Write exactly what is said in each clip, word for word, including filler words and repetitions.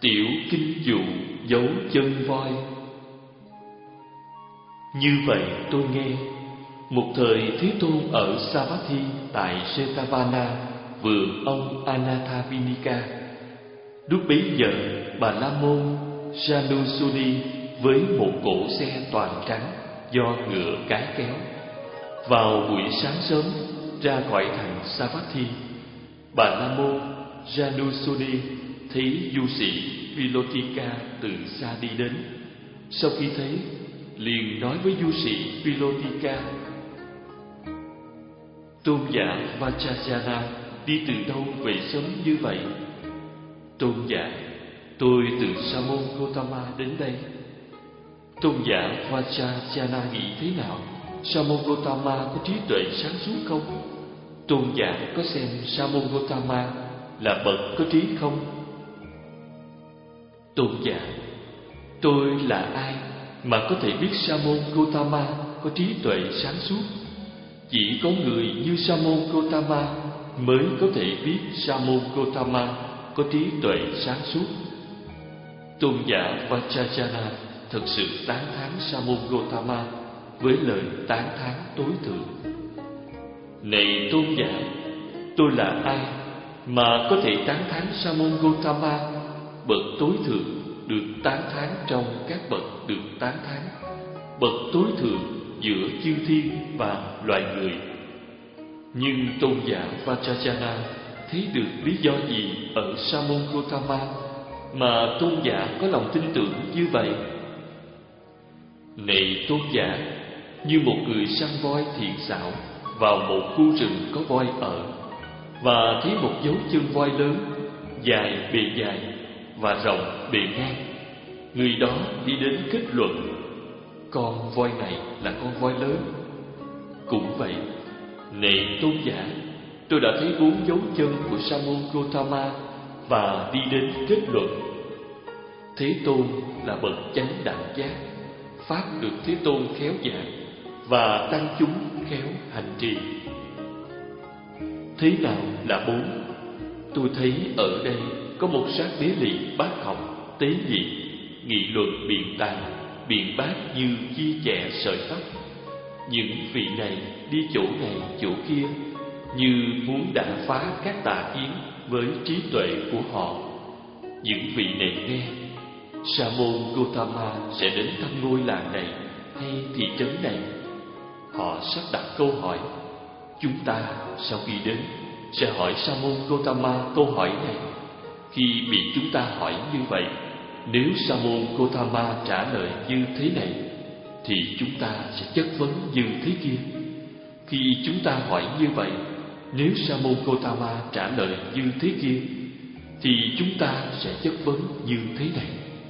Tiểu kinh dụ dấu chân voi. Như vậy tôi nghe, một thời Thế Tôn ở Savatthi tại Setavana, vườn ông Anathapindika. Lúc bấy giờ, Bà La Môn Janusuni với một cỗ xe toàn trắng do ngựa cái kéo, vào buổi sáng sớm ra khỏi thành Savatthi. Bà La Môn Janusuni thấy du sĩ Vilotika từ xa đi đến. Sau khi thấy, liền nói với du sĩ Vilotika: tôn giả Vajrayana đi từ đâu về sớm như vậy? Tôn giả: tôi từ Sa môn Gotama đến đây. Tôn giả Vajrayana nghĩ thế nào? Sa môn Gotama có trí tuệ sáng suốt không? Tôn giả có xem Sa môn Gotama là bậc có trí không? Tôn giả: tôi là ai mà có thể biết Sa môn Gotama có trí tuệ sáng suốt? Chỉ có người như Sa môn Gotama mới có thể biết Sa môn Gotama có trí tuệ sáng suốt. Tôn giả Vajrayana thật sự tán thán Sa môn Gotama với lời tán thán tối thượng. Này tôn giả, tôi là ai mà có thể tán thán Sa môn Gotama, bậc tối thượng được tán thán trong các bậc được tán thán, bậc tối thượng giữa chư thiên và loài người? Nhưng tôn giả Vajrayana thấy được lý do gì ở Sa môn Gotama mà tôn giả có lòng tin tưởng như vậy? Này tôn giả, như một người săn voi thiện xảo vào một khu rừng có voi ở, và thấy một dấu chân voi lớn, dài bề dài và rộng bề ngang, người đó đi đến kết luận: con voi này là con voi lớn. Cũng vậy, này tôn giả, tôi đã thấy bốn dấu chân của Sa môn Gotama và đi đến kết luận: Thế Tôn là bậc chánh đẳng giác, pháp được Thế Tôn khéo giảng và tăng chúng khéo hành trì. Thế nào là bốn? Tôi thấy ở đây có một sát đế lị bát học, tế nhị, nghị luận biện tài, biện bác như chia chẻ sợi tóc. Những vị này đi chỗ này chỗ kia, như muốn đả phá các tà kiến với trí tuệ của họ. Những vị này nghe, Sa môn Gotama sẽ đến thăm ngôi làng này hay thị trấn này. Họ sắp đặt câu hỏi. Chúng ta sau khi đến sẽ hỏi Sa môn Gotama câu hỏi này. Khi bị chúng ta hỏi như vậy, nếu Sa môn Gotama trả lời như thế này, thì chúng ta sẽ chất vấn như thế kia. Khi chúng ta hỏi như vậy, nếu Sa môn Gotama trả lời như thế kia, thì chúng ta sẽ chất vấn như thế này.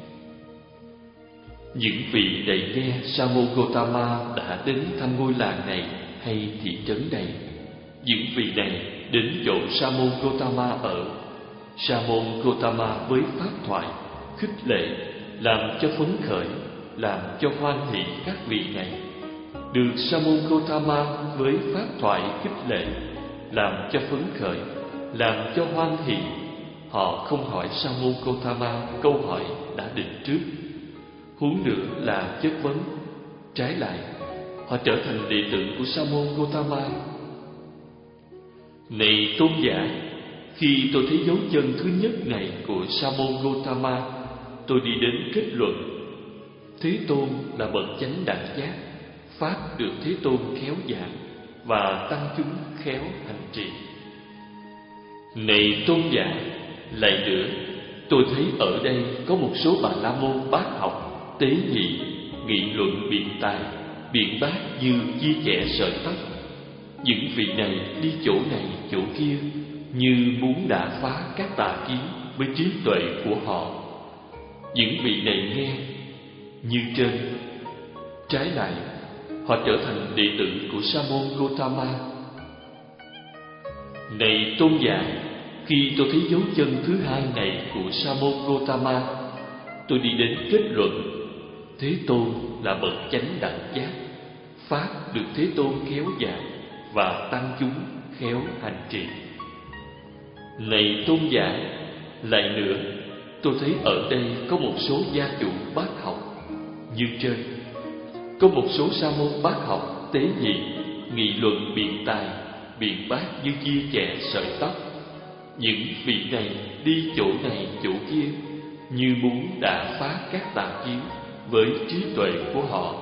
Những vị này nghe Sa môn Gotama đã đến thăm ngôi làng này hay thị trấn này. Những vị này đến chỗ Sa môn Gotama ở. Sa môn Gotama với pháp thoại, khích lệ, làm cho phấn khởi, làm cho hoan hỷ các vị này. Được Sa môn Gotama với pháp thoại khích lệ, làm cho phấn khởi, làm cho hoan hỷ, họ không hỏi Sa môn Gotama câu hỏi đã định trước, huống nữa là chất vấn. Trái lại, họ trở thành đệ tử của Sa môn Gotama. Này tôn giả, khi tôi thấy dấu chân thứ nhất này của Sa môn Gotama, tôi đi đến kết luận: Thế Tôn là bậc chánh đẳng giác, pháp được Thế Tôn khéo giảng và tăng chúng khéo hành trì. Này tôn giả, lại nữa, tôi thấy ở đây có một số bà la môn bát học, tế nhị, nghị luận biện tài, biện bác như chia chẻ sợi tóc. Những vị này đi chỗ này chỗ kia, như muốn đả phá các tà kiến với trí tuệ của họ. Những vị này nghe như trên. Trái lại, họ trở thành đệ tử của Sa môn Gotama. Này tôn giả, khi tôi thấy dấu chân thứ hai này của Sa môn Gotama, tôi đi đến kết luận: Thế Tôn là bậc chánh đẳng giác, pháp được Thế Tôn khéo giảng và tăng chúng khéo hành trì. Này tôn giả, lại nữa, tôi thấy ở đây có một số gia chủ bác học như trên. Có một số sa môn bác học tế nhị, nghị luận biện tài, biện bác như chia chẻ sợi tóc. Những vị này đi chỗ này chỗ kia như muốn đả phá các tà kiến với trí tuệ của họ.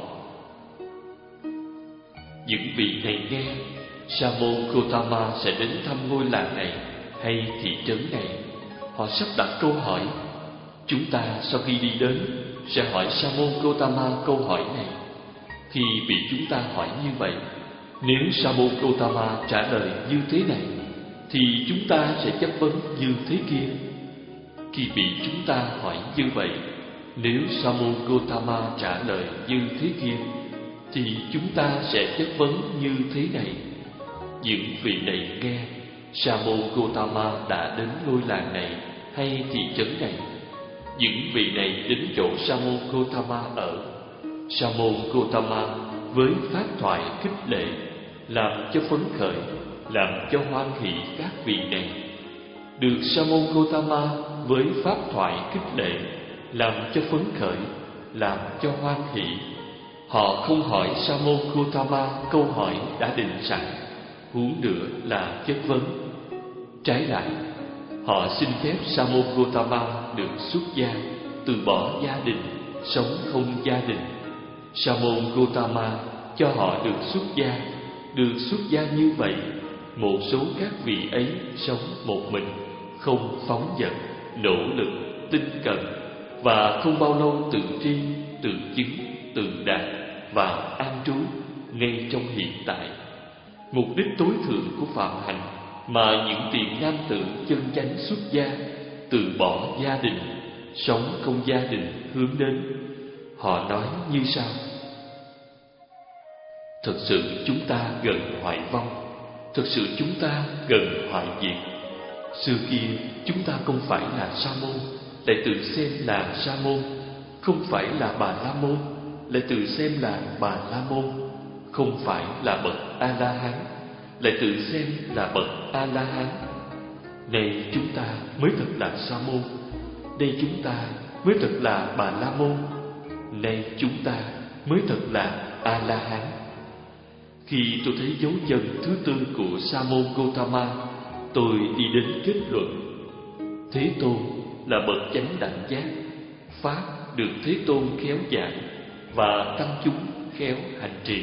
Những vị này nghe Sa môn Gotama sẽ đến thăm ngôi làng này hay thị trấn này. Họ sắp đặt câu hỏi. Chúng ta sau khi đi đến sẽ hỏi Sa môn Gotama câu hỏi này. Khi bị chúng ta hỏi như vậy, nếu Sa môn Gotama trả lời như thế này, thì chúng ta sẽ chất vấn như thế kia. Khi bị chúng ta hỏi như vậy, nếu Sa môn Gotama trả lời như thế kia, thì chúng ta sẽ chất vấn như thế này. Những vị này nghe Sa môn Gotama đã đến ngôi làng này hay thị trấn này. Những vị này đến chỗ Sa môn Gotama ở. Sa môn Gotama với pháp thoại khích lệ, làm cho phấn khởi, làm cho hoan hỷ các vị này. Được Sa môn Gotama với pháp thoại khích lệ, làm cho phấn khởi, làm cho hoan hỷ. Họ không hỏi Sa môn Gotama câu hỏi đã định sẵn, huống nữa là chất vấn. Trái lại, họ xin phép Sa môn Gotama được xuất gia, từ bỏ gia đình, sống không gia đình. Sa môn Gotama cho họ được xuất gia. Được xuất gia như vậy, một số các vị ấy sống một mình, không phóng dật, nỗ lực, tinh cần, và không bao lâu tự tri, tự chứng, tự đạt và an trú ngay trong hiện tại. Mục đích tối thượng của phạm hạnh mà những tiền nam tử chân chánh xuất gia, từ bỏ gia đình, sống không gia đình hướng đến. Họ nói như sau: thật sự chúng ta gần hoại vong, thật sự chúng ta gần hoại diệt. Xưa kia chúng ta không phải là sa môn, lại tự xem là sa môn; không phải là bà la môn, lại tự xem là bà la môn; không phải là bậc a la hán, lại tự xem là bậc a la hán. Này chúng ta mới thật là sa môn, đây chúng ta mới thật là bà la môn, nay chúng ta mới thật là a la hán. Khi tôi thấy dấu chân thứ tư của Sa môn Gotama, tôi đi đến kết luận: Thế Tôn là bậc chánh đẳng giác, pháp được Thế Tôn khéo giảng và tăng chúng khéo hành trì.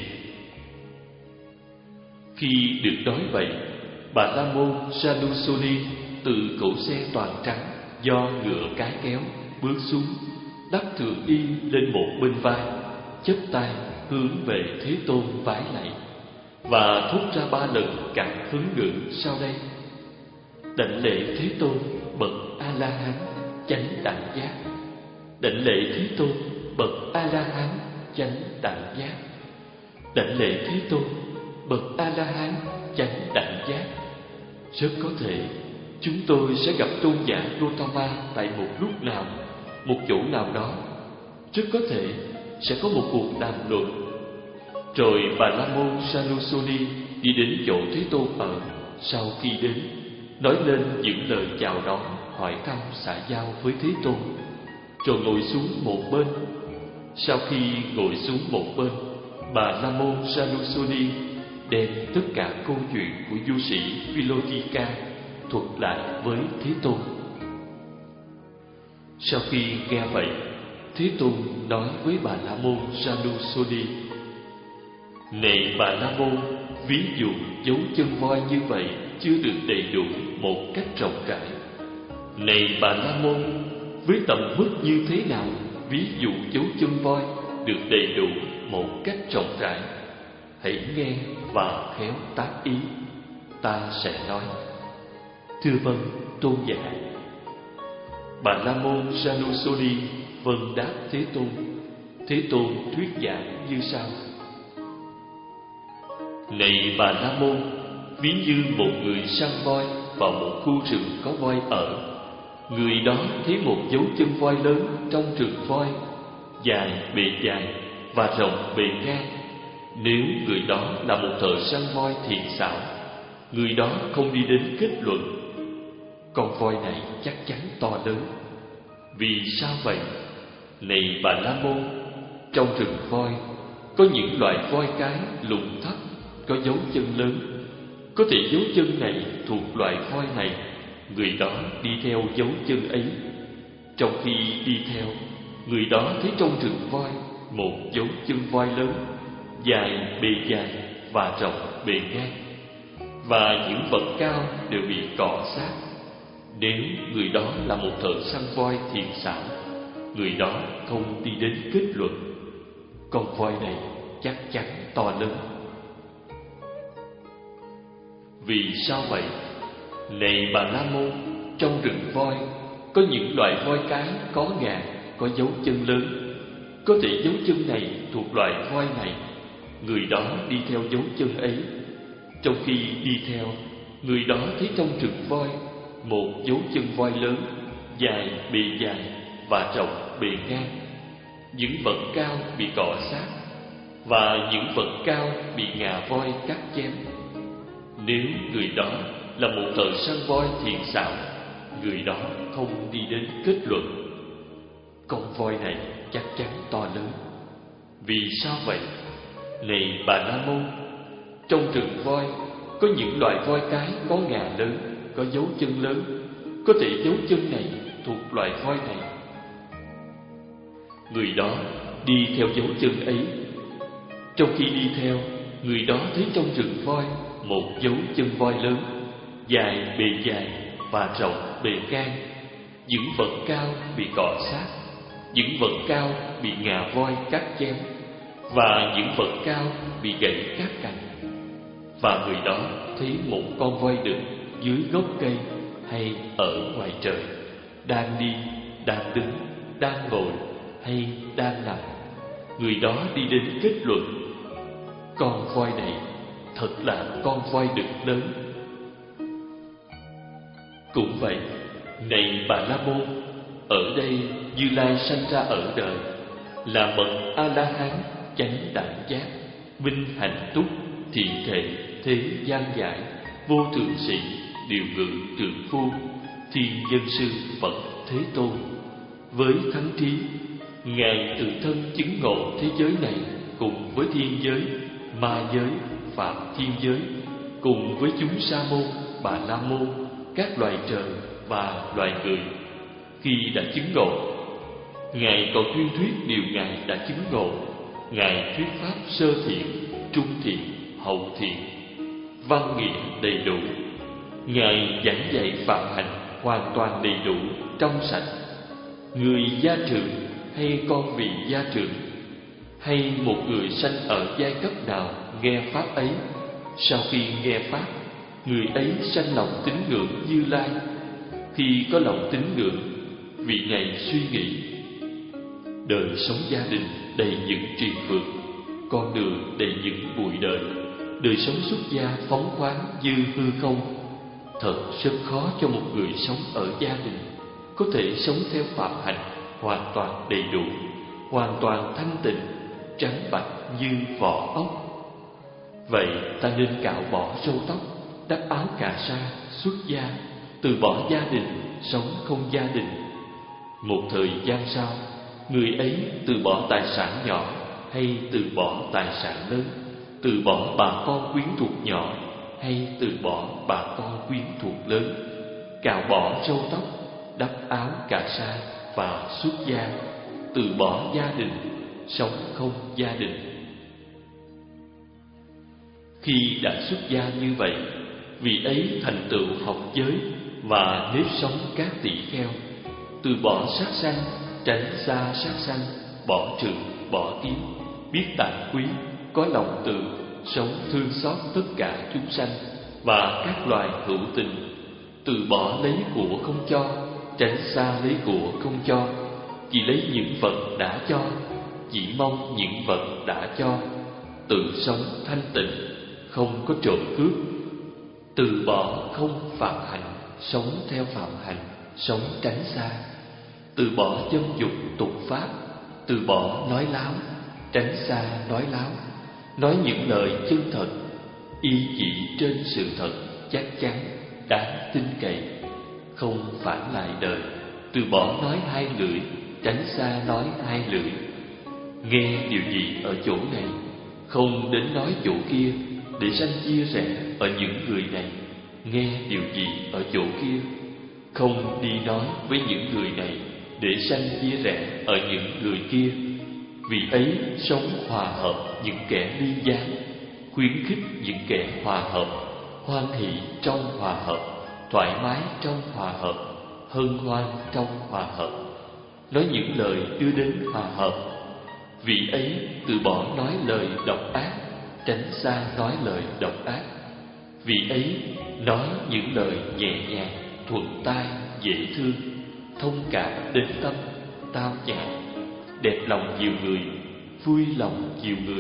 Khi được nói vậy, Bà la môn Sanusoni từ cỗ xe toàn trắng do ngựa cái kéo bước xuống, đắp thượng y lên một bên vai, chắp tay hướng về Thế Tôn vái lạy và thốt ra ba lần cảm hứng ngữ sau đây: đảnh lễ Thế Tôn bậc A La Hán chánh đẳng giác, đảnh lễ Thế Tôn bậc A La Hán chánh đẳng giác, đảnh lễ Thế Tôn bậc A La Hán chánh đẳng giác. Rất có thể chúng tôi sẽ gặp tôn giả Gotama tại một lúc nào, một chỗ nào đó. Rất có thể sẽ có một cuộc đàm luận. Rồi Bà la môn Sanusoni đi đến chỗ Thế Tôn ở. Sau khi đến, nói lên những lời chào đón, hỏi thăm xã giao với Thế Tôn, rồi ngồi xuống một bên. Sau khi ngồi xuống một bên, Bà la môn Sanusoni đem tất cả câu chuyện của du sĩ Philotika thuật lại với Thế Tôn. Sau khi nghe vậy, Thế Tôn nói với Bà la môn Sanusoni: này Bà la môn, ví dụ dấu chân voi như vậy chưa được đầy đủ một cách rộng rãi. Này Bà la môn, với tầm mức như thế nào ví dụ dấu chân voi được đầy đủ một cách rộng rãi? Hãy nghe và khéo tác ý. Ta sẽ nói. Thưa vâng, tôn giả. Bà la môn Sanusoni vâng đáp Thế Tôn. Thế Tôn thuyết giảng như sau: này Bà la môn, ví như một người săn voi vào một khu rừng có voi ở. Người đó thấy một dấu chân voi lớn trong rừng voi, dài bề dài và rộng bề ngang. Nếu người đó là một thợ săn voi thiện xảo, người đó không đi đến kết luận con voi này chắc chắn to lớn. Vì sao vậy? Này Bà La Môn, trong rừng voi có những loại voi cái lùn thấp, có dấu chân lớn. Có thể dấu chân này thuộc loại voi này, người đó đi theo dấu chân ấy. Trong khi đi theo, người đó thấy trong rừng voi một dấu chân voi lớn, dài bề dài và rộng bề ngang, và những vật cao đều bị cọ sát. Nếu người đó là một thợ săn voi thiện xảo, người đó không đi đến kết luận con voi này chắc chắn to lớn. Vì sao vậy? Này Bà La Môn, trong rừng voi có những loại voi cái có ngà, có dấu chân lớn. Có thể dấu chân này thuộc loại voi này, người đó đi theo dấu chân ấy. Trong khi đi theo, người đó thấy trong rừng voi một dấu chân voi lớn, dài bề dài và rộng bề ngang. Những vật cao bị cọ sát, và những vật cao bị ngà voi cắt chém. Nếu người đó là một thợ săn voi thiện xảo, người đó không đi đến kết luận con voi này chắc chắn to lớn. Vì sao vậy? Này Bà La Môn, trong rừng voi có những loại voi cái có ngà lớn, có dấu chân lớn. Có thể dấu chân này thuộc loại voi này, người đó đi theo dấu chân ấy. Trong khi đi theo, người đó thấy trong rừng voi một dấu chân voi lớn, dài bề dài và rộng bề ngang. Những vật cao bị cọ sát, những vật cao bị ngà voi cắt chém, và những vật cao bị gãy các cành. Và người đó thấy một con voi đực dưới gốc cây hay ở ngoài trời, đang đi, đang đứng, đang ngồi hay đang nằm. Người đó đi đến kết luận con voi này thật là con voi đực lớn. Cũng vậy, này Bà La Môn, ở đây Như Lai sanh ra ở đời là bậc A La Hán chánh đẳng giác, minh hạnh túc, thiện thệ, thế gian giải, vô thượng sĩ, điều ngự trượng phu, thiên nhân sư Phật Thế Tôn. Với thắng trí, ngài tự thân chứng ngộ thế giới này cùng với thiên giới, ma giới, phạm thiên giới, cùng với chúng sa môn, Bà La Môn, các loài trời và loài người. Khi đã chứng ngộ, ngài còn tuyên thuyết điều ngài đã chứng ngộ. Ngài thuyết pháp sơ thiện, trung thiện, hậu thiện, văn nghĩa đầy đủ. Ngài giảng dạy phạm hạnh hoàn toàn đầy đủ, trong sạch. Người gia trưởng hay con vị gia trưởng, hay một người sanh ở giai cấp nào nghe pháp ấy, sau khi nghe pháp, người ấy sanh lòng tín ngưỡng Như Lai. Khi có lòng tín ngưỡng, vị này suy nghĩ đời sống gia đình đầy những triền vượt, con đường đầy những bụi đời, đời sống xuất gia phóng khoáng như hư không. Thật rất khó cho một người sống ở gia đình có thể sống theo phạm hạnh hoàn toàn đầy đủ, hoàn toàn thanh tịnh, trắng bạch như vỏ ốc. Vậy ta nên cạo bỏ râu tóc, đắp áo cà sa, xuất gia, từ bỏ gia đình, sống không gia đình. Một thời gian sau, người ấy từ bỏ tài sản nhỏ hay từ bỏ tài sản lớn, từ bỏ bà con quyến thuộc nhỏ hay từ bỏ bà con quyến thuộc lớn, cạo bỏ râu tóc, đắp áo cà sa và xuất gia, từ bỏ gia đình, sống không gia đình. Khi đã xuất gia như vậy, vị ấy thành tựu học giới và nếp sống các tỷ kheo, từ bỏ sát sanh, tránh xa sát sanh, bỏ trừ, bỏ kiến, biết tạng quý, có lòng từ, sống thương xót tất cả chúng sanh và các loài hữu tình, từ bỏ lấy của không cho, tránh xa lấy của không cho, chỉ lấy những vật đã cho, chỉ mong những vật đã cho, tự sống thanh tịnh, không có trộm cướp, từ bỏ không phạm hạnh, sống theo phạm hạnh, sống tránh xa, từ bỏ dâm dục tục pháp, từ bỏ nói láo, tránh xa nói láo, nói những lời chân thật, y chỉ trên sự thật chắc chắn, đáng tin cậy, không phản lại đời, từ bỏ nói hai lưỡi, tránh xa nói hai lưỡi. Nghe điều gì ở chỗ này, không đến nói chỗ kia, để sanh chia rẽ ở những người này. Nghe điều gì ở chỗ kia, không đi nói với những người này, để sanh chia rẽ ở những người kia. Vì ấy sống hòa hợp những kẻ ly gián, khuyến khích những kẻ hòa hợp, hoan hỷ trong hòa hợp, thoải mái trong hòa hợp, hân hoan trong hòa hợp, nói những lời đưa đến hòa hợp. Vì ấy từ bỏ nói lời độc ác, tránh xa nói lời độc ác. Vì ấy nói những lời nhẹ nhàng, thuận tai, dễ thương, thông cảm đến tâm, tao nhã, đẹp lòng nhiều người, vui lòng nhiều người.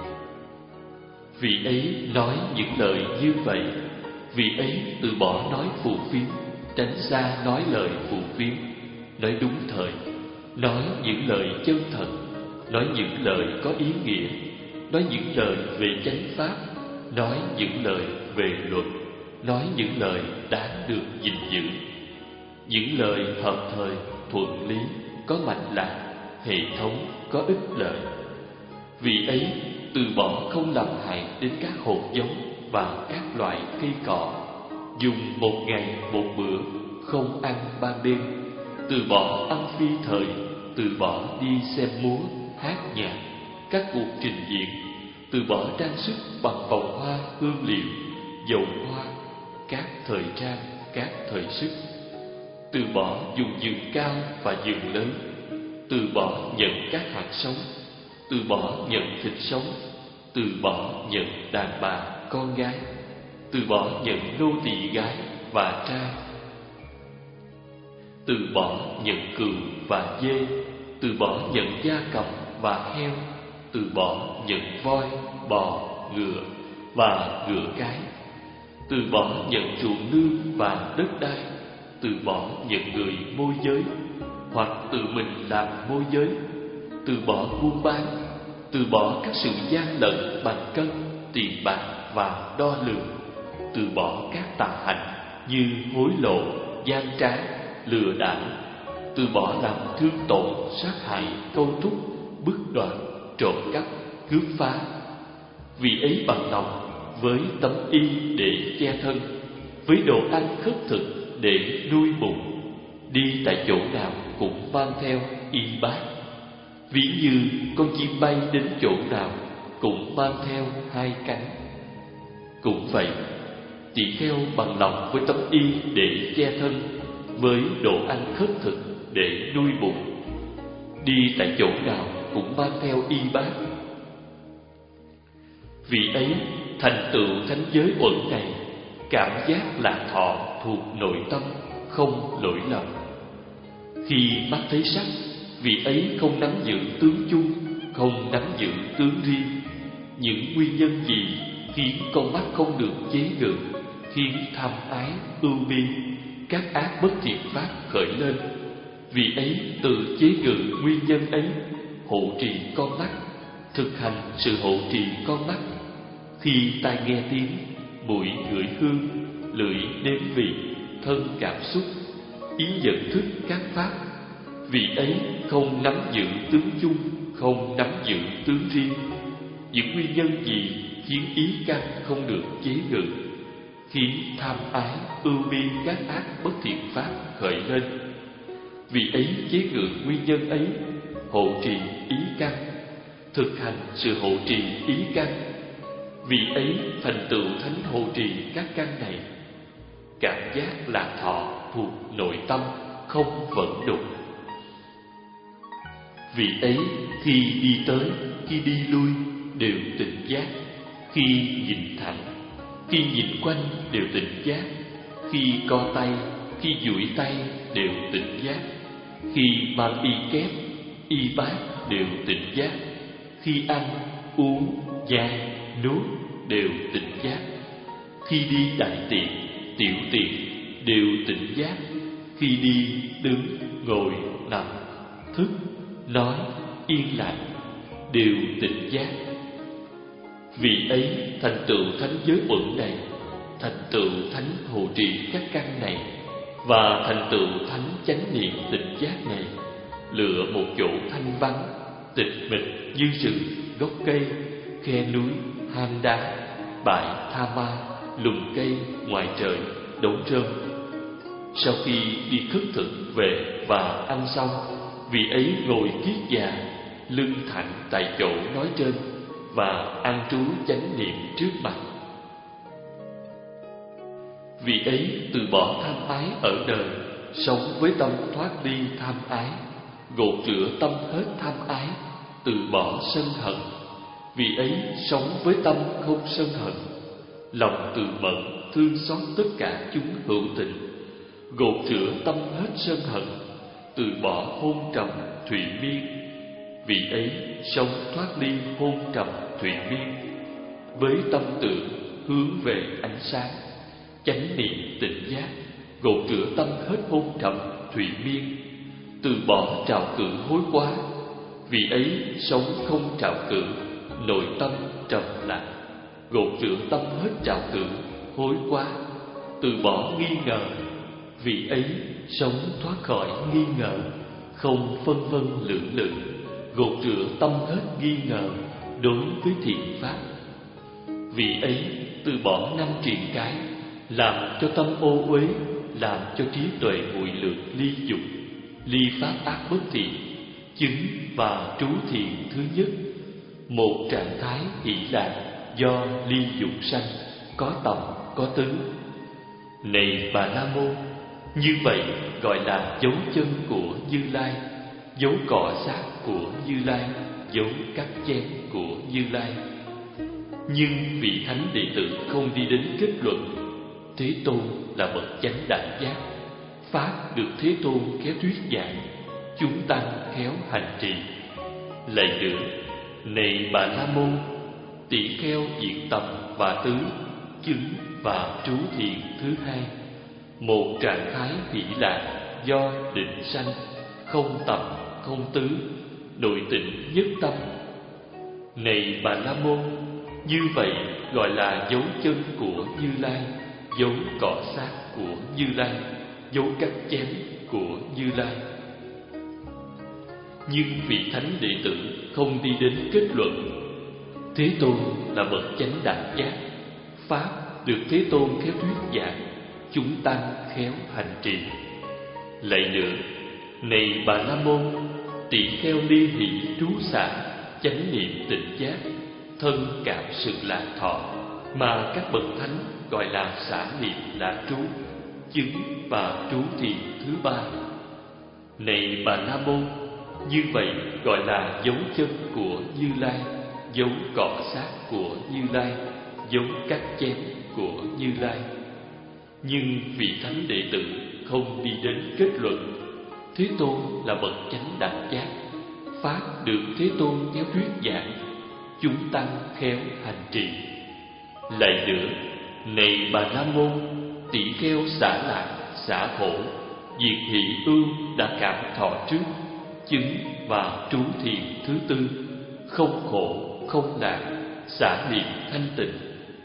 Vì ấy nói những lời như vậy. Vì ấy từ bỏ nói phù phiếm, tránh xa nói lời phù phiếm, nói đúng thời, nói những lời chân thật, nói những lời có ý nghĩa, nói những lời về chánh pháp, nói những lời về luật, nói những lời đáng được gìn giữ, những lời hợp thời, thuận lý, có mạch lạc, hệ thống, có ích lợi. Vì ấy từ bỏ không làm hại đến các hột giống và các loại cây cỏ, dùng một ngày một bữa, không ăn ban đêm, từ bỏ ăn phi thời, từ bỏ đi xem múa, hát nhạc, các cuộc trình diễn, từ bỏ trang sức bằng vòng hoa, hương liệu, dầu hoa, các thời trang, các thời sức, từ bỏ dùng giường cao và giường lớn, từ bỏ nhận các hạt sống, từ bỏ nhận thịt sống, từ bỏ nhận đàn bà con gái, từ bỏ nhận nô tỳ gái và trai, từ bỏ nhận cừu và dê, từ bỏ nhận gia cầm và heo, từ bỏ nhận voi, bò, ngựa và ngựa cái, từ bỏ nhận ruộng nương và đất đai, từ bỏ nhận người môi giới hoặc tự mình làm môi giới, từ bỏ buôn bán, từ bỏ các sự gian lận bằng cân, tiền bạc và đo lường, từ bỏ các tà hạnh như hối lộ, gian trá, lừa đảo, từ bỏ làm thương tổn, sát hại, câu thúc, bức đoạt, trộm cắp, cướp phá. Vì ấy bằng lòng với tấm y để che thân, với đồ ăn khất thực để nuôi bụng, đi tại chỗ nào cũng mang theo y bát. Ví như con chim bay đến chỗ nào cũng mang theo hai cánh. Cũng vậy, tỳ kheo bằng lòng với tấm y để che thân, với đồ ăn khất thực để nuôi bụng, đi tại chỗ nào cũng mang theo y bát. Vì ấy thành tựu thánh giới uẩn này, cảm giác lạc thọ thuộc nội tâm, không lỗi lầm. Khi mắt thấy sắc, vì ấy không nắm giữ tướng chung, không nắm giữ tướng riêng. Những nguyên nhân gì khiến con mắt không được chế ngự, khiến tham ái, ưu bi, các ác bất thiện pháp khởi lên? Vì ấy tự chế ngự nguyên nhân ấy, hộ trì con mắt, thực hành sự hộ trì con mắt. Khi tai nghe tiếng, mũi ngửi hương, lưỡi nếm vị, thân cảm xúc, ý nhận thức các pháp, vì ấy không nắm giữ tướng chung, không nắm giữ tướng riêng. Những nguyên nhân gì khiến ý căn không được chế ngự, khiến tham ái, ưu bi, các ác bất thiện pháp khởi lên? Vì ấy chế ngự nguyên nhân ấy, hộ trì ý căn, thực hành sự hộ trì ý căn. Vì ấy thành tựu thánh hộ trì các căn này, cảm giác lạc thọ thuộc nội tâm, không vận đục. Vì ấy khi đi tới, khi đi lui đều tỉnh giác, khi nhìn thẳng, khi nhìn quanh đều tỉnh giác, khi co tay, khi duỗi tay đều tỉnh giác, khi mang y kép, y bát đều tỉnh giác, khi ăn, uống, nhai, nuốt đều tỉnh giác, khi đi đại tiện, tiểu tiện đều tỉnh giác, khi đi, đứng, ngồi, nằm, thức, nói, yên lặng đều tỉnh giác. Vì ấy thành tựu thánh giới uẩn này, thành tựu thánh hộ trì các căn này, và thành tựu thánh chánh niệm tỉnh giác này, lựa một chỗ thanh vắng, tịch mịch như rừng, gốc cây, khe núi, hang đá, bãi tha ma, lùm cây, ngoài trời, đống rơm. Sau khi đi khất thực về và ăn xong, vị ấy ngồi kiết già, lưng thẳng tại chỗ nói trên và an trú chánh niệm trước mặt. Vị ấy từ bỏ tham ái ở đời, sống với tâm thoát ly tham ái, gột rửa tâm hết tham ái, từ bỏ sân hận. Vị ấy sống với tâm không sân hận, lòng từ mẫn thương xót tất cả chúng hữu tình, gột rửa tâm hết sân hận, từ bỏ hôn trầm thụy miên. Vị ấy sống thoát ly hôn trầm thụy miên, với tâm tưởng hướng về ánh sáng, chánh niệm tỉnh giác, gột rửa tâm hết hôn trầm thụy miên, từ bỏ trào cử hối quá. Vị ấy sống không trào cử, nội tâm trầm lặng, gột rửa tâm hết trào cử hối quá, từ bỏ nghi ngờ. Vị ấy sống thoát khỏi nghi ngờ, không phân vân lưỡng lự, gột rửa tâm hết nghi ngờ đối với thiện pháp. Vị ấy từ bỏ năm triền cái, làm cho tâm ô uế, làm cho trí tuệ nguội lược ly dục, ly pháp ác bất thiện, chứng và trú thiền thứ nhất, một trạng thái hỷ lạc do ly dục sanh, có tầm có tứ. Này Bà La Môn, như vậy gọi là dấu chân của Như Lai, dấu cọ sát của Như Lai, dấu cắt chém của Như Lai. Nhưng vị thánh đệ tử không đi đến kết luận Thế Tôn là bậc chánh đẳng giác, pháp được Thế Tôn khéo thuyết giảng, chúng tăng khéo hành trì. Lạy nữa, này Bà La Môn, tỷ kheo diện tầm và tứ, chứng và trú thiền thứ hai, một trạng thái hỷ lạc do định sanh, không tầm không tứ, nội tịnh nhất tâm. Này Bà La Môn, như vậy gọi là dấu chân của Như Lai, dấu cọ sát của Như Lai, dấu cắt chém của Như Lai. Nhưng vị thánh đệ tử không đi đến kết luận Thế Tôn là bậc chánh đẳng giác, pháp được Thế Tôn khéo thuyết giảng, chúng tăng khéo hành trì. Lạy nữa, này Bà La Môn, tỷ kheo ly hỷ trú xả, chánh niệm tỉnh giác, thân cảm sự lạc thọ, mà các bậc thánh gọi là xả niệm lạc trú, chứng và trú thiền thứ ba. Này Bà La Môn, như vậy gọi là dấu chân của Như Lai, dấu cọ sát của Như Lai, dấu cắt chém của Như Lai. Nhưng vị thánh đệ tử không đi đến kết luận Thế Tôn là bậc chánh đẳng giác, pháp được Thế Tôn khéo thuyết giảng, chúng tăng khéo hành trì. Lạy nữa, này Bà La Môn, tỷ kheo xả lạc, xả khổ, diệt hỷ ưu đã cảm thọ trước, chứng và trú thiền thứ tư, không khổ, không lạc, xả niệm thanh tịnh.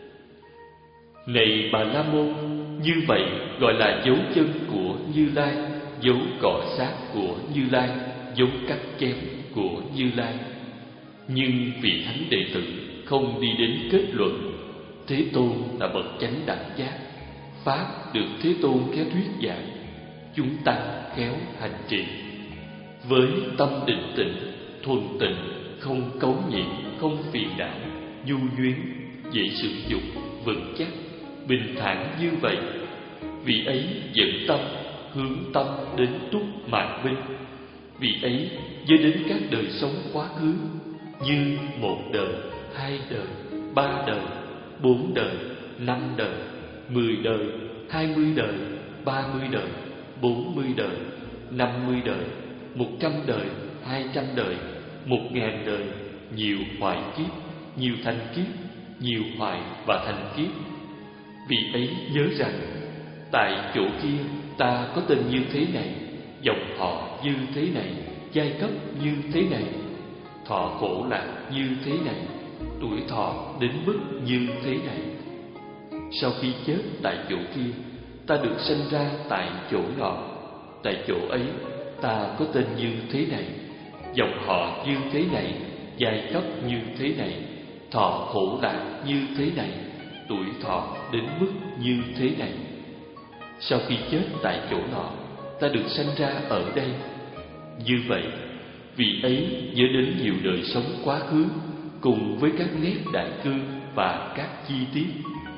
Này Bà La Môn, như vậy gọi là dấu chân của Như Lai, dấu cọ sát của Như Lai, dấu cắt chém của Như Lai. Nhưng vị thánh đệ tử không đi đến kết luận Thế Tôn là bậc chánh đẳng giác, pháp được Thế Tôn khéo thuyết giảng, chúng tăng khéo hành trì. Với tâm định tịnh, thuần tịnh, không cấu nhiễm, không phiền não, nhu nhuyến, dễ sử dụng, vững chắc, bình thản như vậy, vị ấy dẫn tâm, hướng tâm đến túc mạng vinh. Vị ấy với đến các đời sống quá khứ như một đời, hai đời, ba đời, bốn đời, năm đời, mười đời, hai mươi đời, ba mươi đời, bốn mươi đời, năm mươi đời, một trăm đời, hai trăm đời, một ngàn đời, nhiều hoại kiếp, nhiều thành kiếp, nhiều hoại và thành kiếp. Vị ấy nhớ rằng tại chỗ kia ta có tên như thế này, dòng họ như thế này, giai cấp như thế này, thọ khổ lạc như thế này, tuổi thọ đến mức như thế này. Sau khi chết tại chỗ kia, ta được sanh ra tại chỗ nọ. Tại chỗ ấy ta có tên như thế này, dòng họ như thế này, giai cấp như thế này, thọ khổ lạc như thế này, tuổi thọ đến mức như thế này. Sau khi chết tại chỗ nọ, ta được sanh ra ở đây. Như vậy, vị ấy nhớ đến nhiều đời sống quá khứ cùng với các nét đại cư và các chi tiết.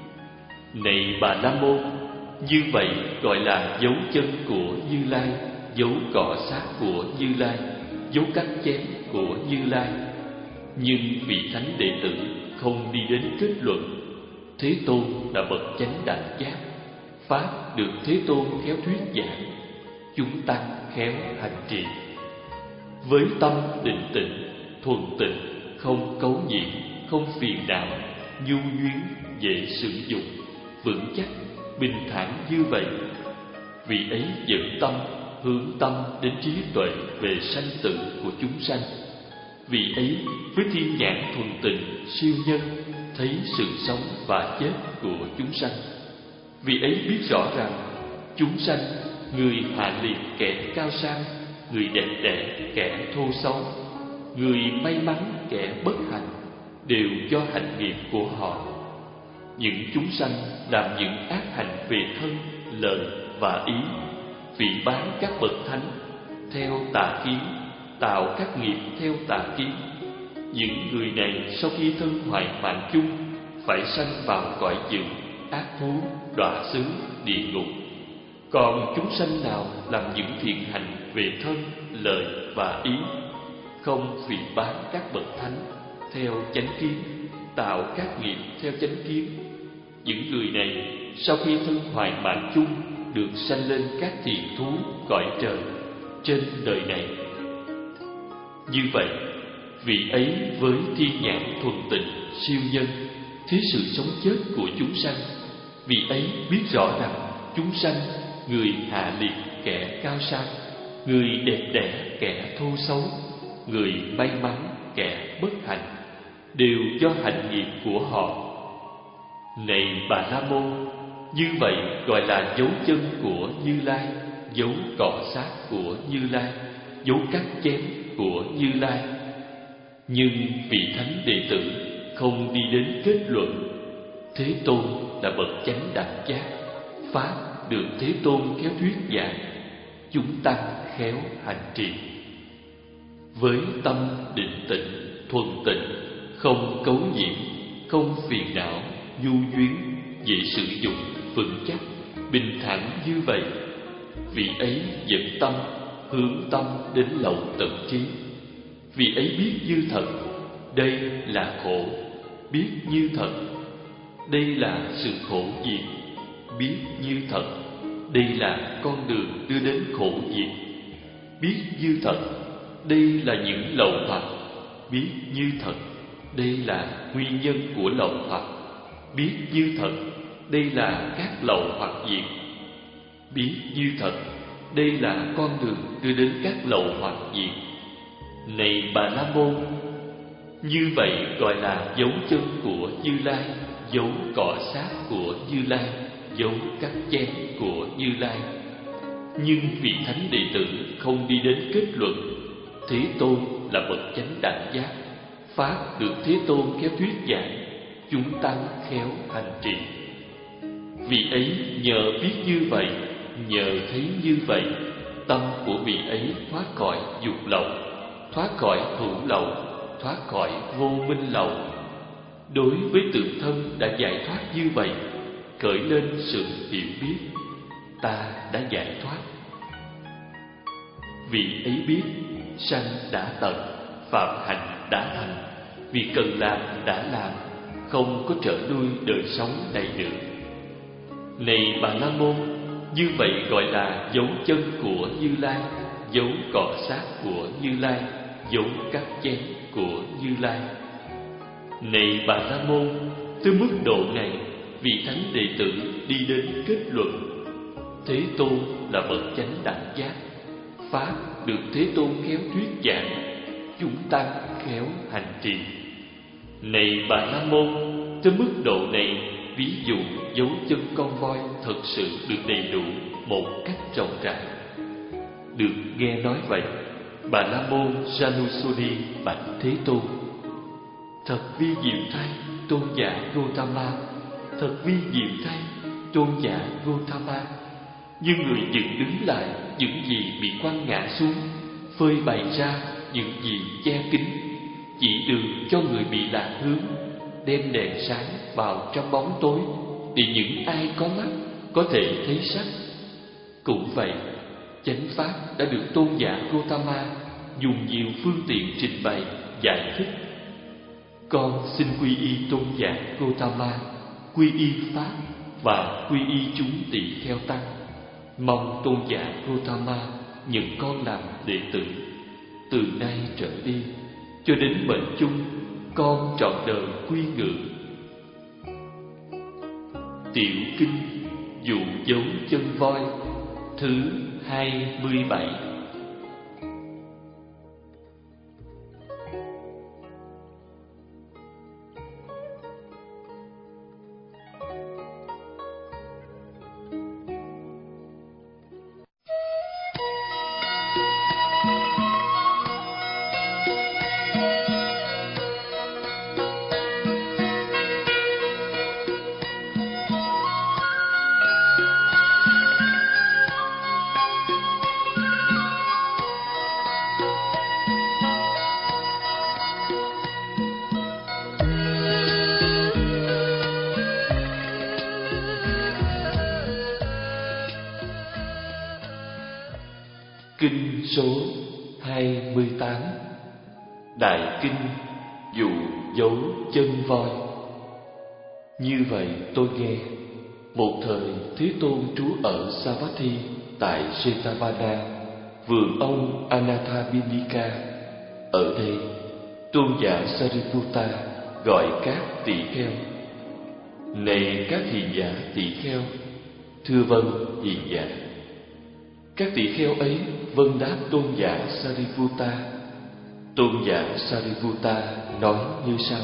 Này Bà La Môn, như vậy gọi là dấu chân của Như Lai, dấu cọ sát của Như Lai, dấu cắt chém của Như Lai. Nhưng vị thánh đệ tử không đi đến kết luận Thế Tôn là bậc chánh đẳng giác, pháp được Thế Tôn khéo thuyết giảng, chúng tăng khéo hành trì. Với tâm định tịnh, thuần tịnh, không cấu nhiễm, không phiền não, nhu duyên, dễ sử dụng, vững chắc, bình thản như vậy, vị ấy dẫn tâm, hướng tâm đến trí tuệ về sanh tử của chúng sanh. Vị ấy với thiên nhãn thuần tịnh, siêu nhân, thấy sự sống và chết của chúng sanh. Vị ấy biết rõ rằng chúng sanh, người hạ liệt kẻ cao sang, người đẹp đẽ kẻ thô xấu, người may mắn kẻ bất hạnh, đều do hành nghiệp của họ. Những chúng sanh làm những ác hành về thân, lời và ý, vị bán các bậc thánh theo tà kiến, tạo các nghiệp theo tà kiến. Những người này sau khi thân hoại mạng chung, phải sanh vào cõi dữ, ác thú, đọa xứ, địa ngục. Còn chúng sanh nào làm những thiện hành về thân, lời và ý, không phỉ báng các bậc thánh theo chánh kiến, tạo các nghiệp theo chánh kiến, những người này sau khi thân hoại mạng chung được sanh lên các thiện thú cõi trời trên đời này. Như vậy, vị ấy với thiên nhãn thuần tịnh, siêu nhân, thấy sự sống chết của chúng sanh, vị ấy biết rõ rằng chúng sanh, người hạ liệt kẻ cao sang, người đẹp đẽ kẻ thô xấu, người may mắn kẻ bất hạnh, đều do hành nghiệp của họ. Này Bà La Môn, như vậy gọi là dấu chân của Như Lai, dấu cọ sát của Như Lai, dấu cắt chém của Như Lai. Nhưng vị thánh đệ tử không đi đến kết luận Thế Tôn là bậc chánh đẳng giác, pháp được Thế Tôn khéo thuyết giảng, chúng tăng khéo hành trì. Với tâm định tịnh, thuần tịnh, không cấu nhiễm, không phiền não, nhu duyên, dễ sử dụng, vững chắc, bình thản như vậy, vị ấy dẫn tâm, hướng tâm đến lậu tận trí. Vị ấy biết như thật, đây là khổ, biết như thật, đây là sự khổ diệt, biết như thật, đây là con đường đưa đến khổ diệt, biết như thật, đây là những lậu hoặc, biết như thật, đây là nguyên nhân của lậu hoặc, biết như thật, đây là các lậu hoặc diệt, biết như thật, đây là con đường đưa đến các lậu hoặc diệt. Này Bà La Môn, như vậy gọi là dấu chân của Như Lai, dấu cọ sát của Như Lai, dấu cắt chém của Như Lai. Nhưng vị thánh đệ tử không đi đến kết luận Thế Tôn là bậc chánh đẳng giác, pháp được Thế Tôn khéo thuyết giảng, chúng tăng khéo hành trì. Vị ấy nhờ biết như vậy, nhờ thấy như vậy, tâm của vị ấy thoát khỏi dục lậu, thoát khỏi thủ lậu, thoát khỏi vô minh lậu. Đối với tự thân đã giải thoát như vậy, khởi lên sự hiểu biết, ta đã giải thoát. Vị ấy biết sanh đã tận, phạm hạnh đã thành, việc cần làm đã làm, không có trở lui đời sống này nữa. Này Bà La Môn, như vậy gọi là dấu chân của Như Lai, dấu cọ sát của Như Lai, dấu cắt chém của Như Lai. Này Bà La Môn, tới mức độ này, vị thánh đệ tử đi đến kết luận Thế Tôn là bậc chánh đẳng giác, pháp được Thế Tôn khéo thuyết giảng, chúng tăng khéo hành trì. Này Bà La Môn, tới mức độ này, ví dụ dấu chân con voi thật sự được đầy đủ một cách rộng rãi. Được nghe nói vậy, Bà La Môn Janusoni bạch Thế Tôn: Thật vi diệu thay, tôn giả Gotama, thật vi diệu thay, tôn giả Gotama. Nhưng người dựng đứng lại những gì bị quăng ngã xuống, phơi bày ra những gì che kín, chỉ đường cho người bị lạc hướng, đem đèn sáng vào trong bóng tối để những ai có mắt có thể thấy sắc. Cũng vậy, chánh pháp đã được tôn giả Gotama dùng nhiều phương tiện trình bày giải thích. Con xin quy y tôn giả Gotama, quy y pháp và quy y chúng tỳ kheo tăng. Mong tôn giả Gotama nhận con làm đệ tử. Từ nay trở đi cho đến mệnh chung, con trọn đời quy ngự. Tiểu kinh dụ dấu chân voi thứ hai mươi bảy. Kinh số hai mươi tám. Đại kinh dụ dấu chân voi. Như vậy tôi nghe, một thời Thế Tôn trú ở Savatthi tại Jetavana, vườn ông Anathapindika. Ở đây, tôn giả Sariputta gọi các tỳ kheo: Này các hiền giả tỳ kheo. Thưa vâng, hiền giả. Các tỳ kheo ấy vâng đáp tôn giả Sariputta. Tôn giả Sariputta nói như sau: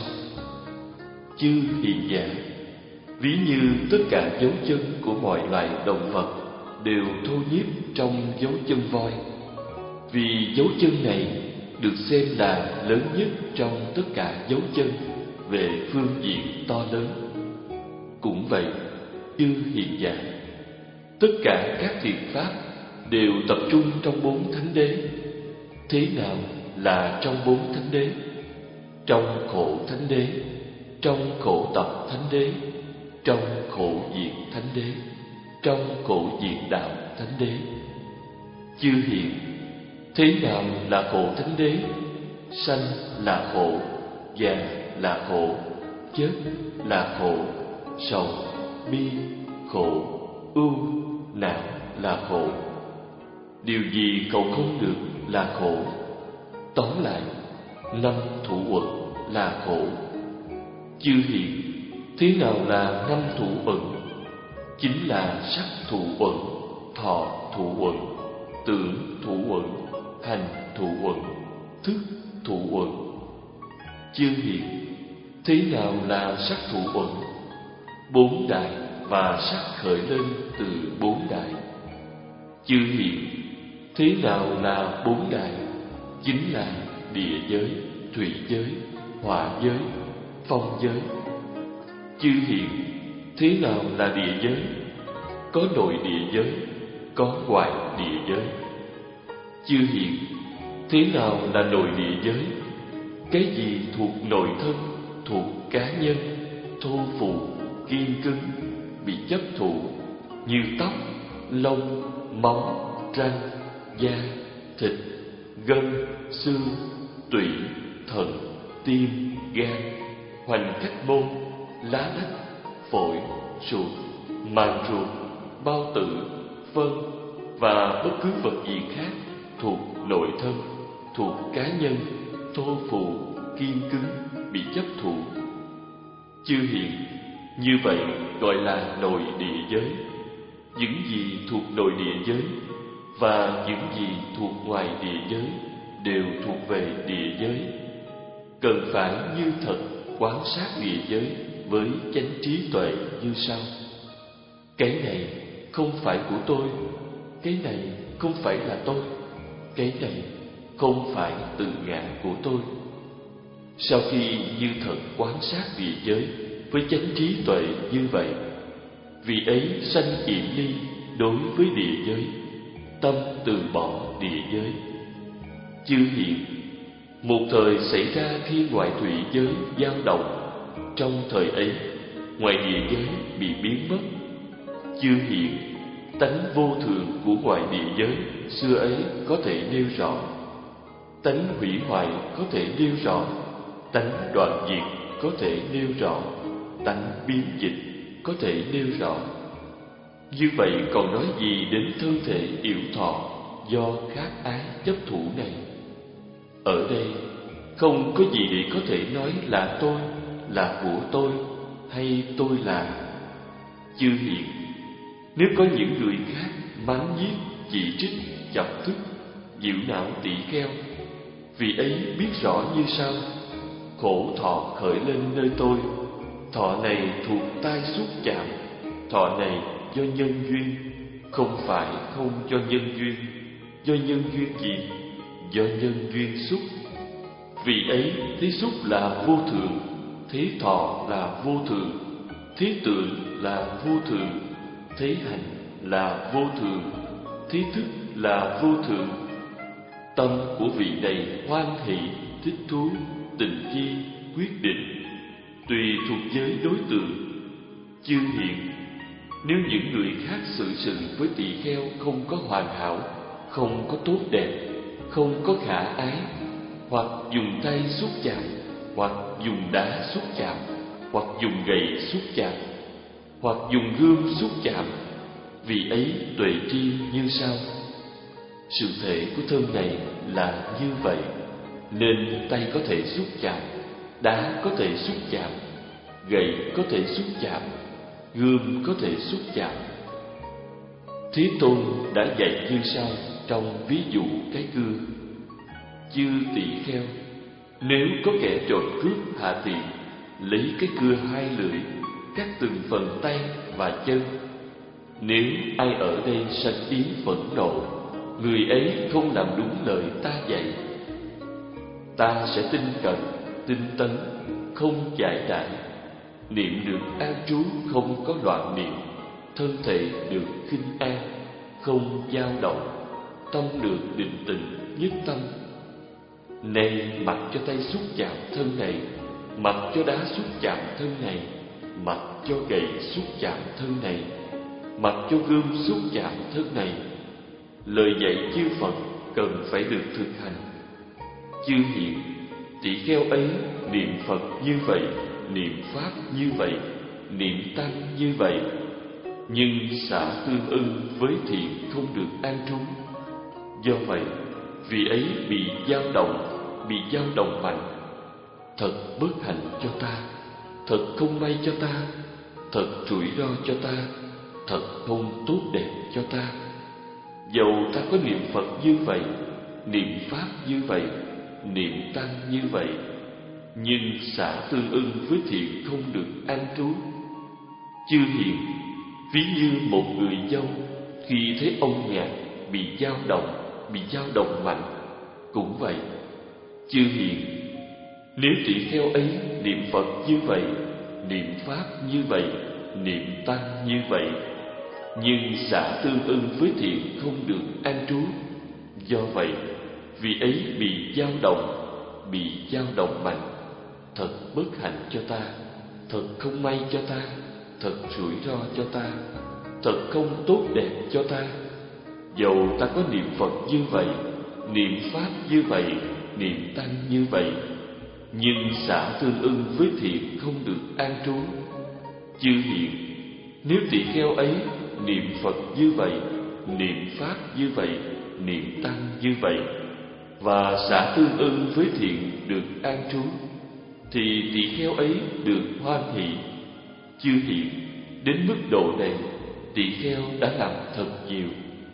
Chư hiền giả, ví như tất cả dấu chân của mọi loại động vật đều thô nhiếp trong dấu chân voi, vì dấu chân này được xem là lớn nhất trong tất cả dấu chân về phương diện to lớn. Cũng vậy, chư hiền giả, tất cả các thiện pháp đều tập trung trong bốn thánh đế. Thế nào là trong bốn thánh đế? Trong khổ thánh đế, trong khổ tập thánh đế, trong khổ diệt thánh đế, trong khổ diệt đạo thánh đế. Chư hiền, thế nào là khổ thánh đế? Sanh là khổ, già là khổ, chết là khổ, sầu, bi, khổ, ưu, não là khổ. Điều gì cậu không được là khổ. Tóm lại, năm thủ uẩn là khổ. Chư hiền, thế nào là năm thủ uẩn? Chính là sắc thủ uẩn, thọ thủ uẩn, tưởng thủ uẩn, hành thủ uẩn, thức thủ uẩn. Chư hiền, thế nào là sắc thủ uẩn? Bốn đại và sắc khởi lên từ bốn đại. Chư hiền, thế nào là bốn đại? Chính là địa giới, thủy giới, hỏa giới, phong giới. Chư hiền, thế nào là địa giới? Có nội địa giới, có ngoại địa giới. Chư hiền, thế nào là nội địa giới? Cái gì thuộc nội thân, thuộc cá nhân, thô phụ, kiên cứng, bị chấp thụ, như tóc, lông, máu, răng, da, thịt, gân, xương, tủy, thận, tim, gan, hoành cách môn, lá lách, phổi, ruột, màng ruột, bao tử, phân và bất cứ vật gì khác thuộc nội thân, thuộc cá nhân, thô phụ, kiên cứng, bị chấp thụ. Chư hiền, như vậy gọi là nội địa giới. Những gì thuộc nội địa giới và những gì thuộc ngoài địa giới đều thuộc về địa giới. Cần phải như thật quán sát địa giới với chánh trí tuệ như sau: cái này không phải của tôi, cái này không phải là tôi, cái này không phải tự ngã của tôi. Sau khi như thật quán sát địa giới với chánh trí tuệ như vậy, vị ấy sanh yểm ly đối với địa giới, tâm từ bỏ địa giới. Chư hiện, một thời xảy ra thiên ngoại thủy giới dao động, trong thời ấy ngoại địa giới bị biến mất. Chư hiện, tánh vô thường của ngoại địa giới xưa ấy có thể nêu rõ, tánh hủy hoại có thể nêu rõ, tánh đoạn diệt có thể nêu rõ, tánh biến dịch có thể nêu rõ. Như vậy còn nói gì đến thân thể yểu thọ do khát ái chấp thủ này? Ở đây không có gì để có thể nói là tôi, là của tôi, hay tôi là. Chư hiện, nếu có những người khác mắng nhiếc, chỉ trích, chọc tức, giễu não tỳ kheo, vì ấy biết rõ như sau: khổ thọ khởi lên nơi tôi, thọ này thuộc tai xúc chạm, thọ này do nhân duyên, không phải không do nhân duyên. Do nhân duyên gì? Do nhân duyên xúc. Vì ấy thấy xúc là vô thường, thấy thọ là vô thường, thấy tượng là vô thường, thấy hành là vô thường, thấy thức là vô thường. Tâm của vị này hoan hỷ, thích thú, tình chi, quyết định, tùy thuộc giới đối tượng. Chư hiện, nếu những người khác xử sự với tỳ kheo không có hoàn hảo, không có tốt đẹp, không có khả ái, hoặc dùng tay xúc chạm, hoặc dùng đá xúc chạm, hoặc dùng gậy xúc chạm, hoặc dùng gươm xúc chạm, vì ấy tuệ tri như sau: sự thể của thân này là như vậy, nên tay có thể xúc chạm, đá có thể xúc chạm, gậy có thể xúc chạm, gươm có thể xúc chạm. Thế Tôn đã dạy như sau trong ví dụ cái cưa: chư tỷ kheo, nếu có kẻ trộm cướp hạ tiện, lấy cái cưa hai lưỡi cắt từng phần tay và chân, nếu ai ở đây sanh ý phẫn nộ, người ấy không làm đúng lời ta dạy, ta sẽ tinh cận, tinh tấn, không giải đãi, niệm được an trú, không có loạn niệm, thân thể được khinh an, không dao động, tâm được định tĩnh nhất tâm. Này mặc cho tay xúc chạm thân này, mặc cho đá xúc chạm thân này, mặc cho gậy xúc chạm thân này, mặc cho gươm xúc chạm thân này. Lời dạy chư Phật cần phải được thực hành. Chư hiện, tỷ kheo ấy niệm Phật như vậy, niệm Pháp như vậy, niệm Tăng như vậy, nhưng xả tương ưng với thiện không được an trú. Do vậy, vị ấy bị dao động, bị dao động mạnh. Thật bất hạnh cho ta, thật không may cho ta, thật rủi ro cho ta, thật không tốt đẹp cho ta. Dầu ta có niệm Phật như vậy, niệm Pháp như vậy, niệm Tăng như vậy, nhưng xả tương ưng với thiện không được an trú. Chư hiện, ví như một người dâu khi thấy ông nhạc bị dao động, bị dao động mạnh, cũng vậy. Chư hiện, nếu tỷ kheo ấy niệm Phật như vậy, niệm Pháp như vậy, niệm Tăng như vậy, nhưng xả tương ưng với thiện không được an trú. Do vậy, vị ấy bị dao động, bị dao động mạnh. Thật bất hạnh cho ta, thật không may cho ta, thật rủi ro cho ta, thật không tốt đẹp cho ta. Dầu ta có niệm Phật như vậy, niệm Pháp như vậy, niệm Tăng như vậy, nhưng xả tương ưng với thiện không được an trú. Chư hiện, nếu tỷ kheo ấy niệm Phật như vậy, niệm Pháp như vậy, niệm Tăng như vậy, và xả tương ưng với thiện được an trú, thì tỷ kheo ấy được hoan hỷ. Chư hiện, đến mức độ này, tỷ kheo đã làm thật nhiều.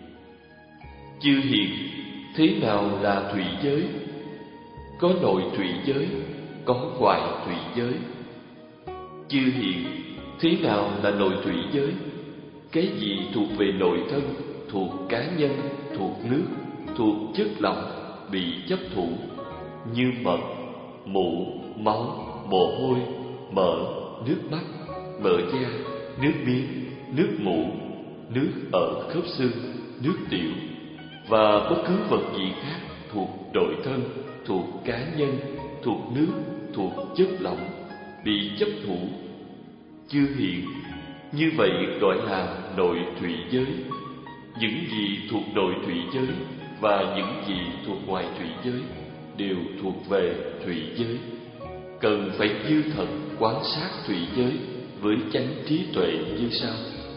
Chư hiện, thế nào là thủy giới? Có nội thủy giới, có ngoại thủy giới. Chư hiền, thế nào là nội thủy giới? Cái gì thuộc về nội thân, thuộc cá nhân, thuộc nước, thuộc chất lỏng bị chấp thủ, như mật, mủ, máu, mồ hôi, mỡ, nước mắt, mỡ da, nước miếng, nước mủ, nước ở khớp xương, nước tiểu và bất cứ vật gì khác thuộc nội thân, thuộc cá nhân, thuộc nước, thuộc chất lỏng bị chấp thủ. Chư hiền, như vậy gọi là nội thủy giới. Những gì thuộc nội thủy giới và những gì thuộc ngoài thủy giới đều thuộc về thủy giới. Cần phải dư thận quan sát thủy giới với chánh trí tuệ như sau: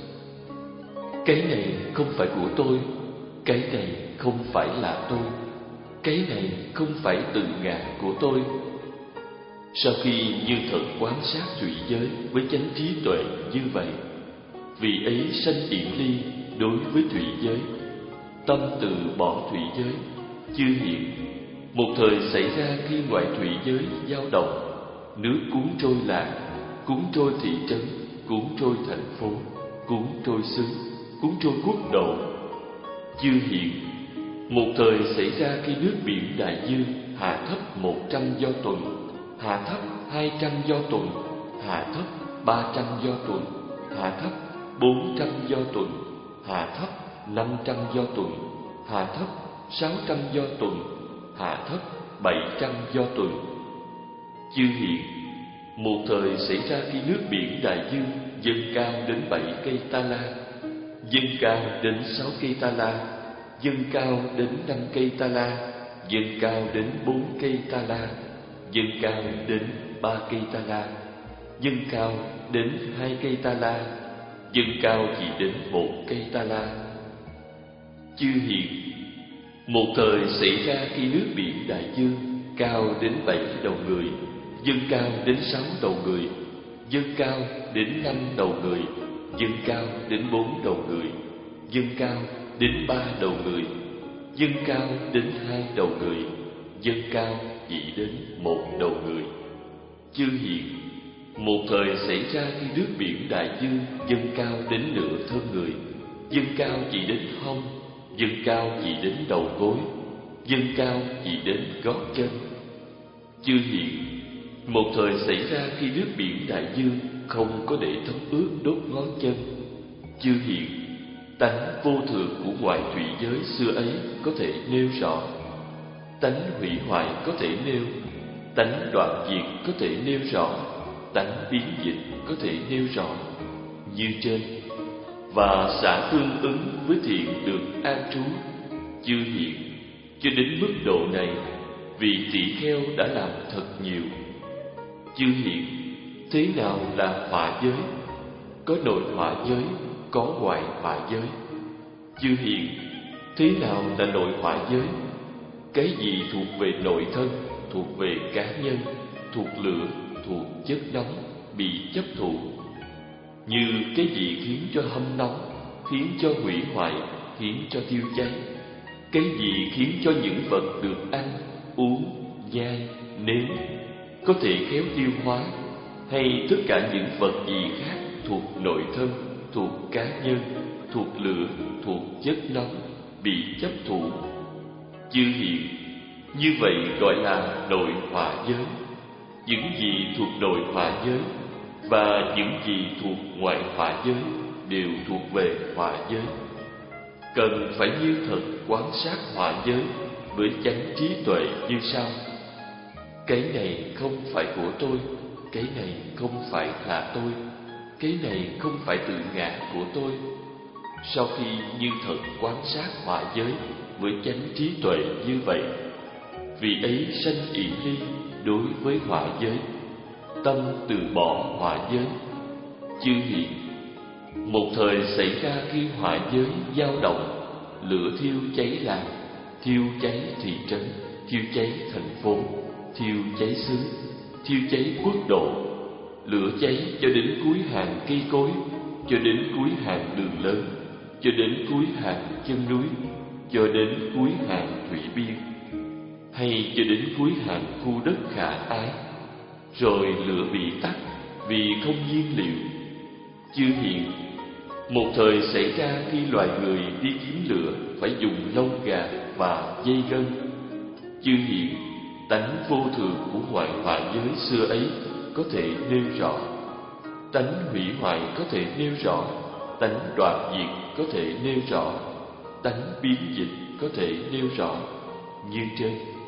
cái này không phải của tôi, cái này không phải là tôi, cái này không phải tự ngã của tôi. Sau khi như thật quan sát thủy giới với chánh trí tuệ như vậy, vị ấy sanh yển ly đối với thủy giới, tâm từ bỏ thủy giới. Chư hiền, một thời xảy ra khi ngoại thủy giới dao động, nước cuốn trôi làng, cuốn trôi thị trấn, cuốn trôi thành phố, cuốn trôi xứ, cuốn trôi quốc độ. Chư hiền, một thời xảy ra khi nước biển đại dương hạ thấp một trăm do tuần, hạ thấp hai trăm do tuần, hạ thấp ba trăm do tuần, hạ thấp bốn trăm do tuần, hạ thấp năm trăm do tuần, hạ thấp sáu trăm do tuần, hạ thấp bảy trăm do tuần. Chư hiền, một thời xảy ra khi nước biển đại dương dâng cao đến bảy cây ta la, dâng cao đến sáu cây ta la, dâng cao đến năm cây ta la, dâng cao đến bốn cây ta la, dâng cao đến ba cây ta la, dâng cao đến hai cây ta la, dâng cao chỉ đến một cây ta la. Chư hiền, một thời xảy ra khi nước biển đại dương cao đến bảy đầu người, dâng cao đến sáu đầu người, dâng cao đến năm đầu người, dâng cao đến bốn đầu người, dâng cao đến ba đầu người, dâng cao đến hai đầu người, dâng cao chỉ đến một đầu người. Chư hiền, một thời xảy ra khi nước biển đại dương dâng cao đến nửa thân người, dâng cao chỉ đến hông, dâng cao chỉ đến đầu gối, dâng cao chỉ đến gót chân. Chư hiền, một thời xảy ra khi nước biển đại dương không có để thấm ướt đốt ngón chân. Chư hiền, tánh vô thường của ngoại thủy giới xưa ấy có thể nêu rõ, tánh hủy hoại có thể nêu, tánh đoạn diệt có thể nêu rõ, tánh biến dịch có thể nêu rõ như trên, và xả tương ứng với thiện được an trú. Chư hiền, cho đến mức độ này, vị tỷ kheo đã làm thật nhiều. Chư hiền, thế nào là họa giới? Có nội họa giới, có ngoại họa giới. Chư hiền, thế nào là nội họa giới? Cái gì thuộc về nội thân, thuộc về cá nhân, thuộc lửa, thuộc chất nóng bị chấp thụ? Như cái gì khiến cho hâm nóng, khiến cho hủy hoại, khiến cho tiêu cháy? Cái gì khiến cho những vật được ăn, uống, nhai, nếm có thể khéo tiêu hóa, hay tất cả những vật gì khác thuộc nội thân, thuộc cá nhân, thuộc lửa, thuộc chất nóng bị chấp thụ? Chư hiền, như vậy gọi là nội họa giới. Những gì thuộc nội họa giới và những gì thuộc ngoại họa giới đều thuộc về họa giới. Cần phải như thật quan sát họa giới với chánh trí tuệ như sau: cái này không phải của tôi, cái này không phải là tôi, cái này không phải tự ngã của tôi. Sau khi như thật quan sát họa giới với chánh trí tuệ như vậy, vị ấy sanh yển ly đối với họa giới, tâm từ bỏ họa giới. Chư hiền, một thời xảy ra khi họa giới dao động, lửa thiêu cháy làng, thiêu cháy thị trấn, thiêu cháy thành phố, thiêu cháy xứ, thiêu cháy quốc độ. Lửa cháy cho đến cuối hàng cây cối, cho đến cuối hàng đường lớn, cho đến cuối hàng chân núi, cho đến cuối hàng thủy biên, hay cho đến cuối hàng khu đất khả ái. Rồi lửa bị tắt, vì không nhiên liệu. Chư hiền, một thời xảy ra khi loài người đi kiếm lửa phải dùng lông gà và dây gân. Chư hiền, tánh vô thường của ngoại hoại giới xưa ấy có thể nêu rõ, tánh hủy hoại có thể nêu rõ, tánh đoạn diệt có thể nêu rõ, tánh biến dịch có thể nêu rõ như trên.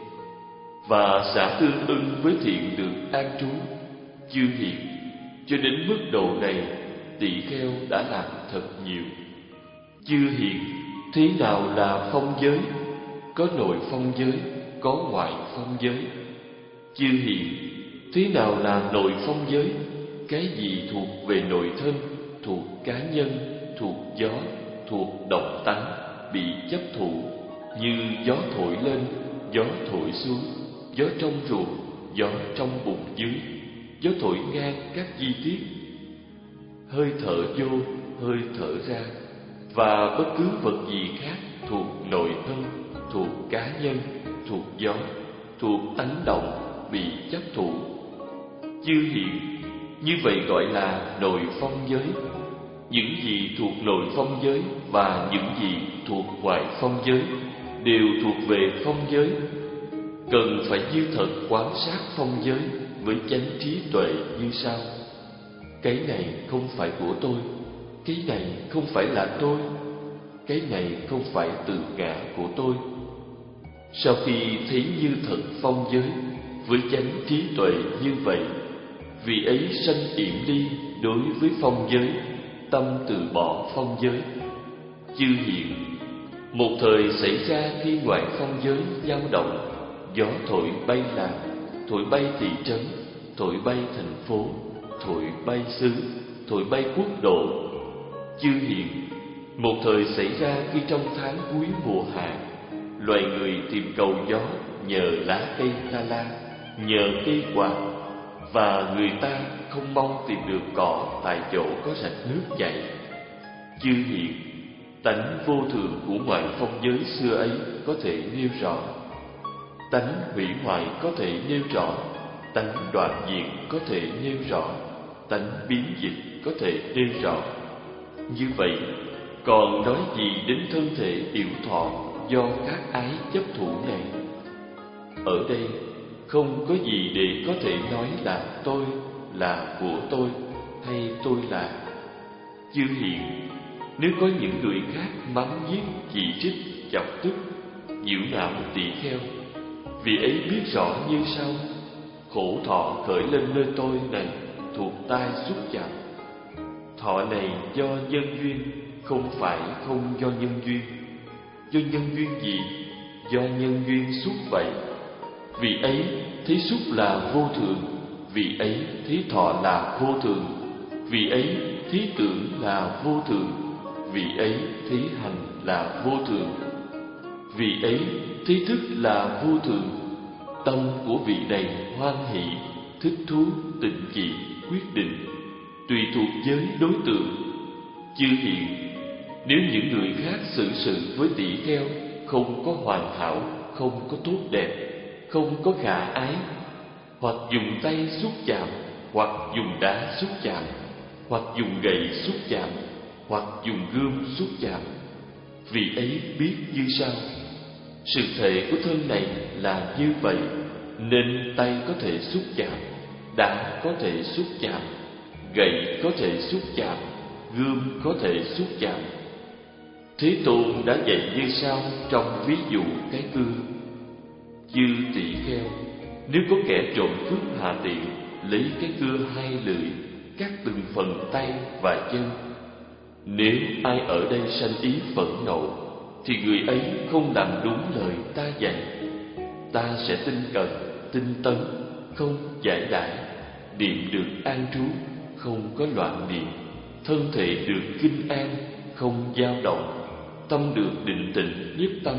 Và xả tương ưng với thiện được an trú. Chư hiền, cho đến mức độ này, tỷ kheo đã làm thật nhiều. Chư hiền, thế nào là phong giới? Có nội phong giới, có ngoại phong giới. Chư hiền, thế nào là nội phong giới? Cái gì thuộc về nội thân, thuộc cá nhân, thuộc gió, thuộc động tánh, bị chấp thụ, như gió thổi lên, gió thổi xuống, gió trong ruột, gió trong bụng dưới, gió thổi ngang các chi tiết, hơi thở vô, hơi thở ra, và bất cứ vật gì khác thuộc nội thân, thuộc cá nhân, thuộc gió, thuộc tánh động, bị chấp thụ. Chư hiền, như vậy gọi là nội phong giới. Những gì thuộc nội phong giới và những gì thuộc ngoại phong giới đều thuộc về phong giới. Cần phải như thật quan sát phong giới với chánh trí tuệ như sau: cái này không phải của tôi, cái này không phải là tôi, cái này không phải tự ngã của tôi. Sau khi thấy như thật phong giới với chánh trí tuệ như vậy, vì ấy sanh yểm ly đối với phong giới, tâm từ bỏ phong giới. Chư hiền, một thời xảy ra khi ngoại phong giới dao động, gió thổi bay làng, thổi bay thị trấn, thổi bay thành phố, thổi bay xứ, thổi bay quốc độ. Chư hiền, một thời xảy ra khi trong tháng cuối mùa hạ, loài người tìm cầu gió nhờ lá cây la la, nhờ cây quạt, và người ta không mong tìm được cỏ tại chỗ có rạch nước chảy. Chư hiền, tánh vô thường của ngoại phong giới xưa ấy có thể nêu rõ, tánh hủy hoại có thể nêu rõ, tánh đoạn diệt có thể nêu rõ, tánh biến dịch có thể nêu rõ. Như vậy, còn nói gì đến thân thể yểu thọ do các ái chấp thủ này? Ở đây không có gì để có thể nói là tôi, là của tôi, hay tôi là. Chư hiền, nếu có những người khác mắng nhiếc, chỉ trích, chọc tức, nhiễu nạo tỳ kheo, vì ấy biết rõ như sau: khổ thọ khởi lên nơi tôi này thuộc tai xúc chạm. Thọ này do nhân duyên, không phải không do nhân duyên. Do nhân duyên gì? Do nhân duyên xúc vậy. Vì ấy thấy xúc là vô thường, vì ấy thấy thọ là vô thường, vì ấy thấy tưởng là vô thường, vì ấy thấy hành là vô thường, vì ấy thấy thức là vô thường. Tâm của vị này hoan hỷ, thích thú, tịnh chỉ, quyết định, tùy thuộc giới đối tượng. Chư hiền, nếu những người khác xử sự với tỷ kheo không có hoàn hảo, không có tốt đẹp, không có khả ái, hoặc dùng tay xúc chạm, hoặc dùng đá xúc chạm, hoặc dùng gậy xúc chạm, hoặc dùng gươm xúc chạm, vì ấy biết như sau: sự thể của thân này là như vậy, nên tay có thể xúc chạm, đá có thể xúc chạm, gậy có thể xúc chạm, gươm có thể xúc chạm. Thế Tôn đã dạy như sau trong ví dụ cái cưa: chư tỷ kheo, nếu có kẻ trộm cướp hạ tiện, lấy cái cưa hai lưỡi cắt từng phần tay và chân, nếu ai ở đây sanh ý phẫn nộ, thì người ấy không làm đúng lời ta dạy, ta sẽ tinh cần, tinh tấn, không giải đãi, niệm được an trú, không có loạn niệm, thân thể được kinh an, không dao động, tâm được định tĩnh nhiếp tâm.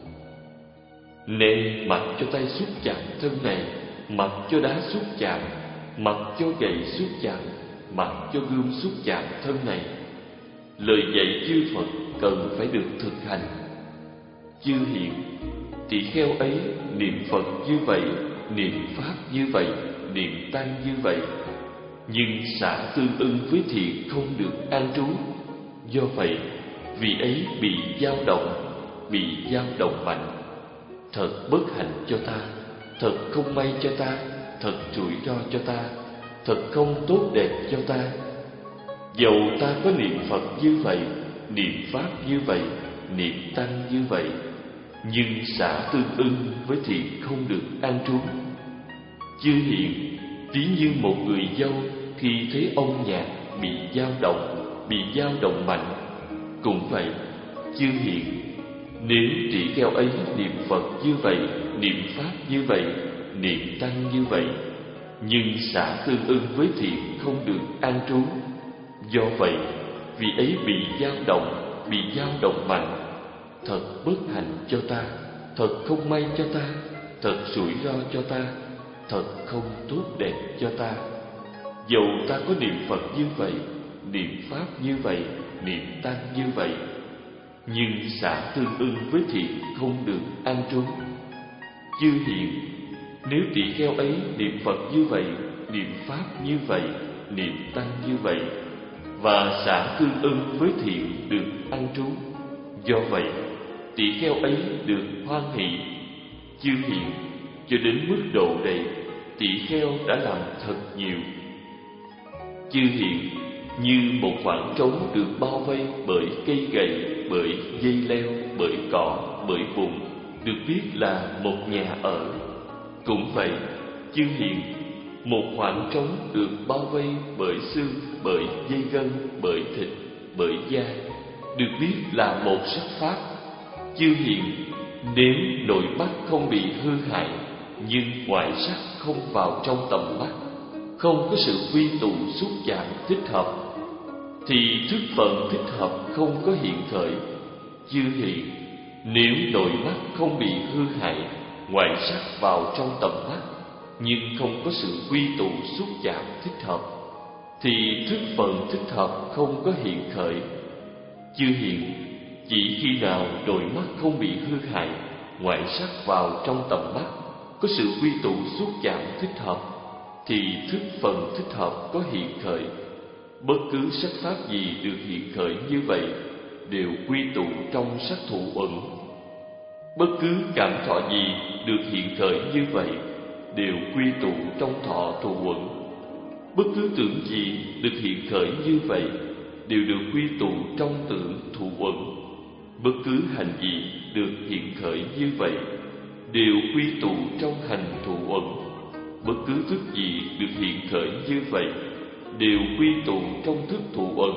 Nên mặc cho tay xúc chạm thân này, mặc cho đá xúc chạm, mặc cho gậy xúc chạm, mặc cho gươm xúc chạm thân này. Lời dạy chư Phật cần phải được thực hành. Chư hiền, tỷ kheo ấy niệm Phật như vậy, niệm Pháp như vậy, niệm Tăng như vậy, nhưng xả tương ưng với thiện không được an trú. Do vậy, vị ấy bị dao động, bị dao động mạnh. Thật bất hạnh cho ta, thật không may cho ta, thật rủi ro cho ta, thật không tốt đẹp cho ta. Dầu ta có niệm Phật như vậy, niệm Pháp như vậy, niệm Tăng như vậy, nhưng xả tương ưng với thiện không được an trú. Chư hiền, ví như một người dâu khi thấy ông nhạc bị dao động, bị dao động mạnh. Cũng vậy, chư hiền, nếu tỷ kheo ấy niệm Phật như vậy, niệm Pháp như vậy, niệm Tăng như vậy, nhưng xả tương ưng với thiện không được an trú. Do vậy, vị ấy bị dao động, bị dao động mạnh. Thật bất hạnh cho ta, thật không may cho ta, thật rủi ro cho ta, thật không tốt đẹp cho ta. Dầu ta có niệm Phật như vậy, niệm Pháp như vậy, niệm Tăng như vậy, nhưng xả tương ưng với thiện không được an trú. Chư hiền, nếu tỷ kheo ấy niệm Phật như vậy, niệm Pháp như vậy, niệm Tăng như vậy, và xả tương ưng với thiện được an trú, do vậy tỷ kheo ấy được hoan hỷ. Chư hiền, cho đến mức độ này, tỷ kheo đã làm thật nhiều. Chư hiền, như một khoảng trống được bao vây bởi cây gậy, bởi dây leo, bởi cỏ, bởi bùn, được biết là một nhà ở. Cũng vậy, chư hiền, một khoảng trống được bao vây bởi xương, bởi dây gân, bởi thịt, bởi da, được biết là một sắc pháp. Chư hiền, nếu nội mắt không bị hư hại, nhưng ngoại sắc không vào trong tầm mắt, không có sự quy tụ xúc chạm thích hợp, thì thức phận thích hợp không có hiện khởi. Chư hiền, nếu nội mắt không bị hư hại, ngoại sắc vào trong tầm mắt, nhưng không có sự quy tụ xúc chạm thích hợp, thì thức phận thích hợp không có hiện khởi. Chư hiền, chỉ khi nào đôi mắt không bị hư hại, ngoại sắc vào trong tầm mắt, có sự quy tụ xúc chạm thích hợp, thì thức phần thích hợp có hiện khởi. Bất cứ sắc pháp gì được hiện khởi như vậy đều quy tụ trong sắc thụ uẩn. Bất cứ cảm thọ gì được hiện khởi như vậy đều quy tụ trong thọ thụ uẩn. Bất cứ tưởng gì được hiện khởi như vậy đều được quy tụ trong tưởng thụ uẩn. Bất cứ hành gì được hiện khởi như vậy đều quy tụ trong hành thụ uẩn. Bất cứ thức gì được hiện khởi như vậy đều quy tụ trong thức thụ uẩn.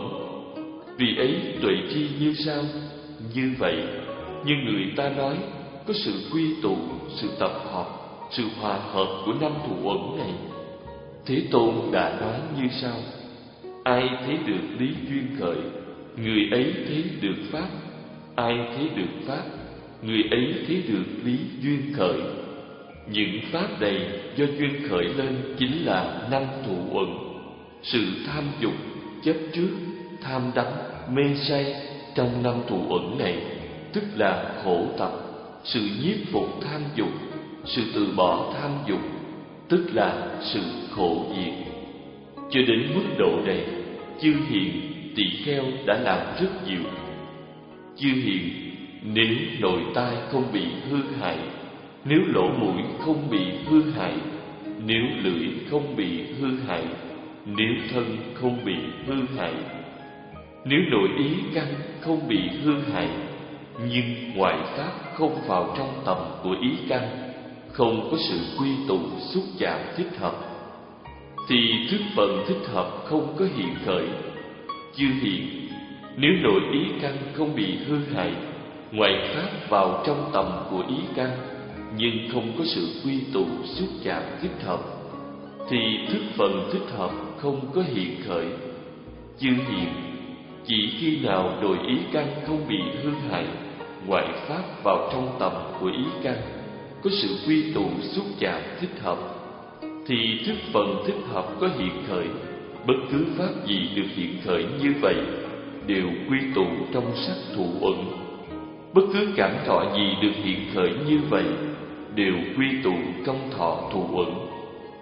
Vì ấy tuệ tri như sau: như vậy, như người ta nói, có sự quy tụ, sự tập hợp, sự hòa hợp của năm thụ uẩn này. Thế Tôn đã nói như sau: ai thấy được lý duyên khởi, người ấy thấy được pháp. Ai thấy được pháp, người ấy thấy được lý duyên khởi. Những pháp này do duyên khởi lên chính là năm thụ uẩn. Sự tham dục, chấp trước, tham đắm, mê say trong năm thụ uẩn này tức là khổ tập. Sự nhiếp phục tham dục, sự từ bỏ tham dục tức là sự khổ diệt. Cho đến mức độ này, chư hiền tỳ kheo đã làm rất nhiều. Chư hiền, nếu nội tai không bị hư hại, nếu lỗ mũi không bị hư hại, nếu lưỡi không bị hư hại, nếu thân không bị hư hại, nếu nội ý căn không bị hư hại, nhưng ngoại pháp không vào trong tầm của ý căn, không có sự quy tụ xúc chạm thích hợp, thì thức phận thích hợp không có hiện khởi. Chư hiền, nếu nội ý căn không bị hư hại, ngoại pháp vào trong tầm của ý căn, nhưng không có sự quy tụ xúc chạm thích hợp, thì thức phận thích hợp không có hiện khởi. Chư hiền, chỉ khi nào nội ý căn không bị hư hại, ngoại pháp vào trong tầm của ý căn, có sự quy tụ xúc chạm thích hợp, thì thức phận thích hợp có hiện khởi. Bất cứ pháp gì được hiện khởi như vậy đều quy tụ trong sắc thụ uẩn. Bất cứ cảm thọ gì được hiện khởi như vậy đều quy tụ trong thọ thụ uẩn.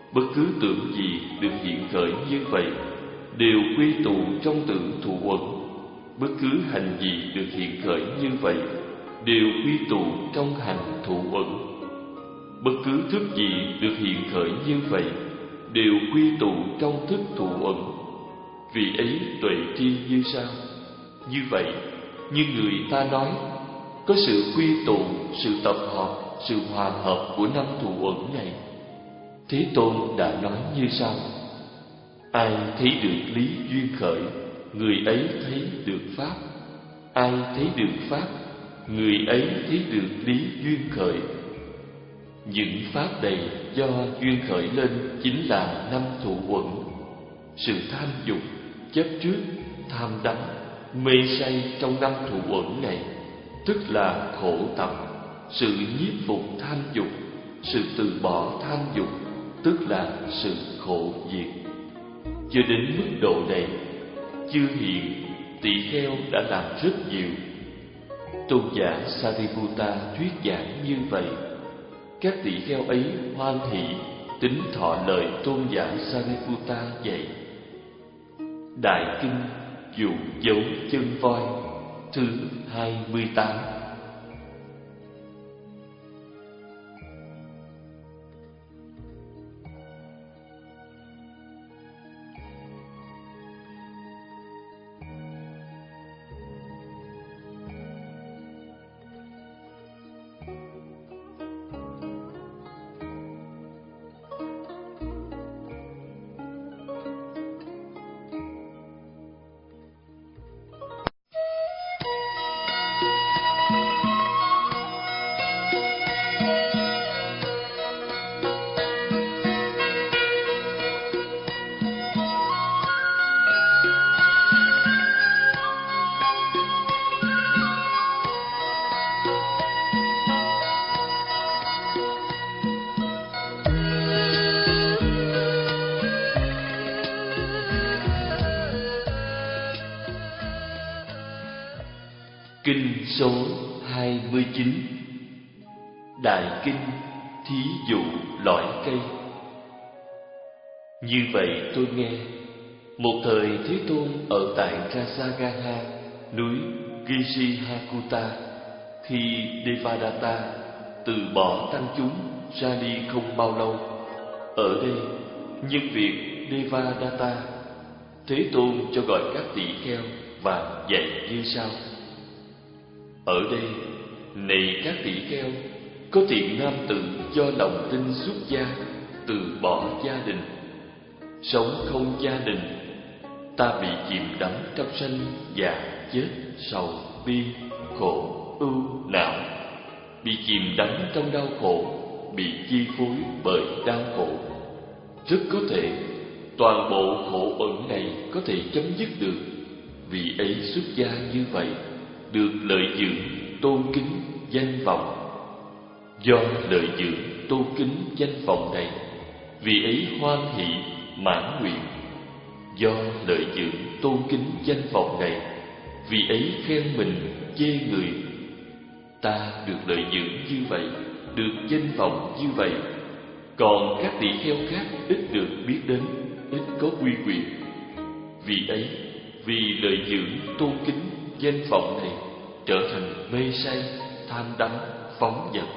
Bất cứ tưởng gì được hiện khởi như vậy đều quy tụ trong tưởng thụ uẩn. Bất cứ hành gì được hiện khởi như vậy đều quy tụ trong hành thụ uẩn. Bất cứ thức gì được hiện khởi như vậy đều quy tụ trong thức thụ uẩn. Vì ấy tuệ tri như sau. Như vậy, như người ta nói, có sự quy tụ, sự tập hợp, sự hòa hợp của năm thụ uẩn này. Thế Tôn đã nói như sau: ai thấy được lý duyên khởi, người ấy thấy được pháp. Ai thấy được pháp, người ấy thấy được lý duyên khởi. Những pháp này do duyên khởi lên chính là năm thụ uẩn. Sự tham dục, chấp trước, tham đắm, mê say trong năm thụ uẩn này, tức là khổ tập. Sự nhiếp phục tham dục, sự từ bỏ tham dục, tức là sự khổ diệt. Cho đến mức độ này, chư hiền tỷ kheo đã làm rất nhiều. Tôn giả Sariputta thuyết giảng như vậy. Các tỷ kheo ấy hoan hỷ tín thọ lời tôn giả Sariputta dạy. Đại kinh dụ dấu chân voi thứ hai mươi tám. Kinh số hai mươi chín. Đại kinh thí dụ lõi cây. Như vậy tôi nghe, một thời Thế Tôn ở tại Rasagaha, núi Gisihakuta, khi Devadatta từ bỏ tăng chúng ra đi không bao lâu. Ở đây, nhân việc Devadatta, Thế Tôn cho gọi các tỷ kheo và dạy như sau: ở đây, này các tỷ kheo, có thiện nam tử do lòng tin xuất gia, từ bỏ gia đình, sống không gia đình. Ta bị chìm đắm trong sanh già chết, sầu bi, khổ ưu não, bị chìm đắm trong đau khổ, bị chi phối bởi đau khổ. Rất có thể toàn bộ khổ ẩn này có thể chấm dứt được. Vì ấy xuất gia như vậy, được lợi dưỡng tôn kính danh vọng. Do lợi dưỡng tôn kính danh vọng này, vì ấy hoan hỷ mãn nguyện. Do lợi dưỡng tôn kính danh vọng này, vì ấy khen mình chê người. Ta được lợi dưỡng như vậy, được danh vọng như vậy, còn các tỷ kheo khác ít được biết đến, ít có quy quyền. Vì ấy, vì lợi dưỡng tôn kính danh vọng này, trở thành mê say, tham đắm, phóng dật.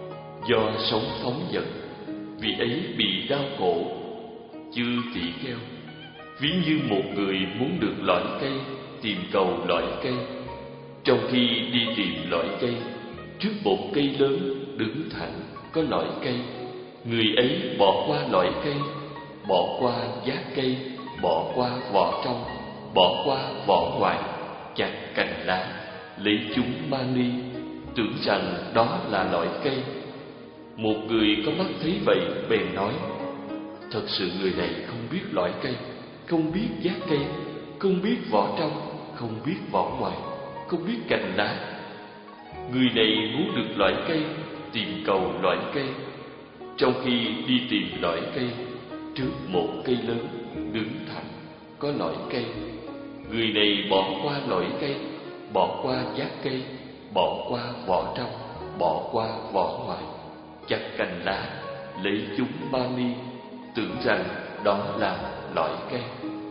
Do sống phóng dật, vì ấy bị đau khổ. Chư tỷ kheo, ví như một người muốn được lõi cây, tìm cầu lõi cây. Trong khi đi tìm lõi cây, trước một cây lớn đứng thẳng có lõi cây, người ấy bỏ qua lõi cây, bỏ qua giác cây, bỏ qua vỏ trong, bỏ qua vỏ ngoài, chặt cành lá, lấy chúng mang đi, tưởng rằng đó là lõi cây. Một người có mắt thấy vậy bèn nói: thật sự người này không biết lõi cây, không biết giác cây, không biết vỏ trong, không biết vỏ ngoài, không biết cành lá. Người này muốn được lõi cây, tìm cầu lõi cây. Trong khi đi tìm lõi cây, trước một cây lớn đứng thẳng có lõi cây, người này bỏ qua lõi cây, bỏ qua giác cây, bỏ qua vỏ trong, bỏ qua vỏ ngoài, chặt cành lá, lấy chúng mang đi, tưởng rằng đó là lõi cây.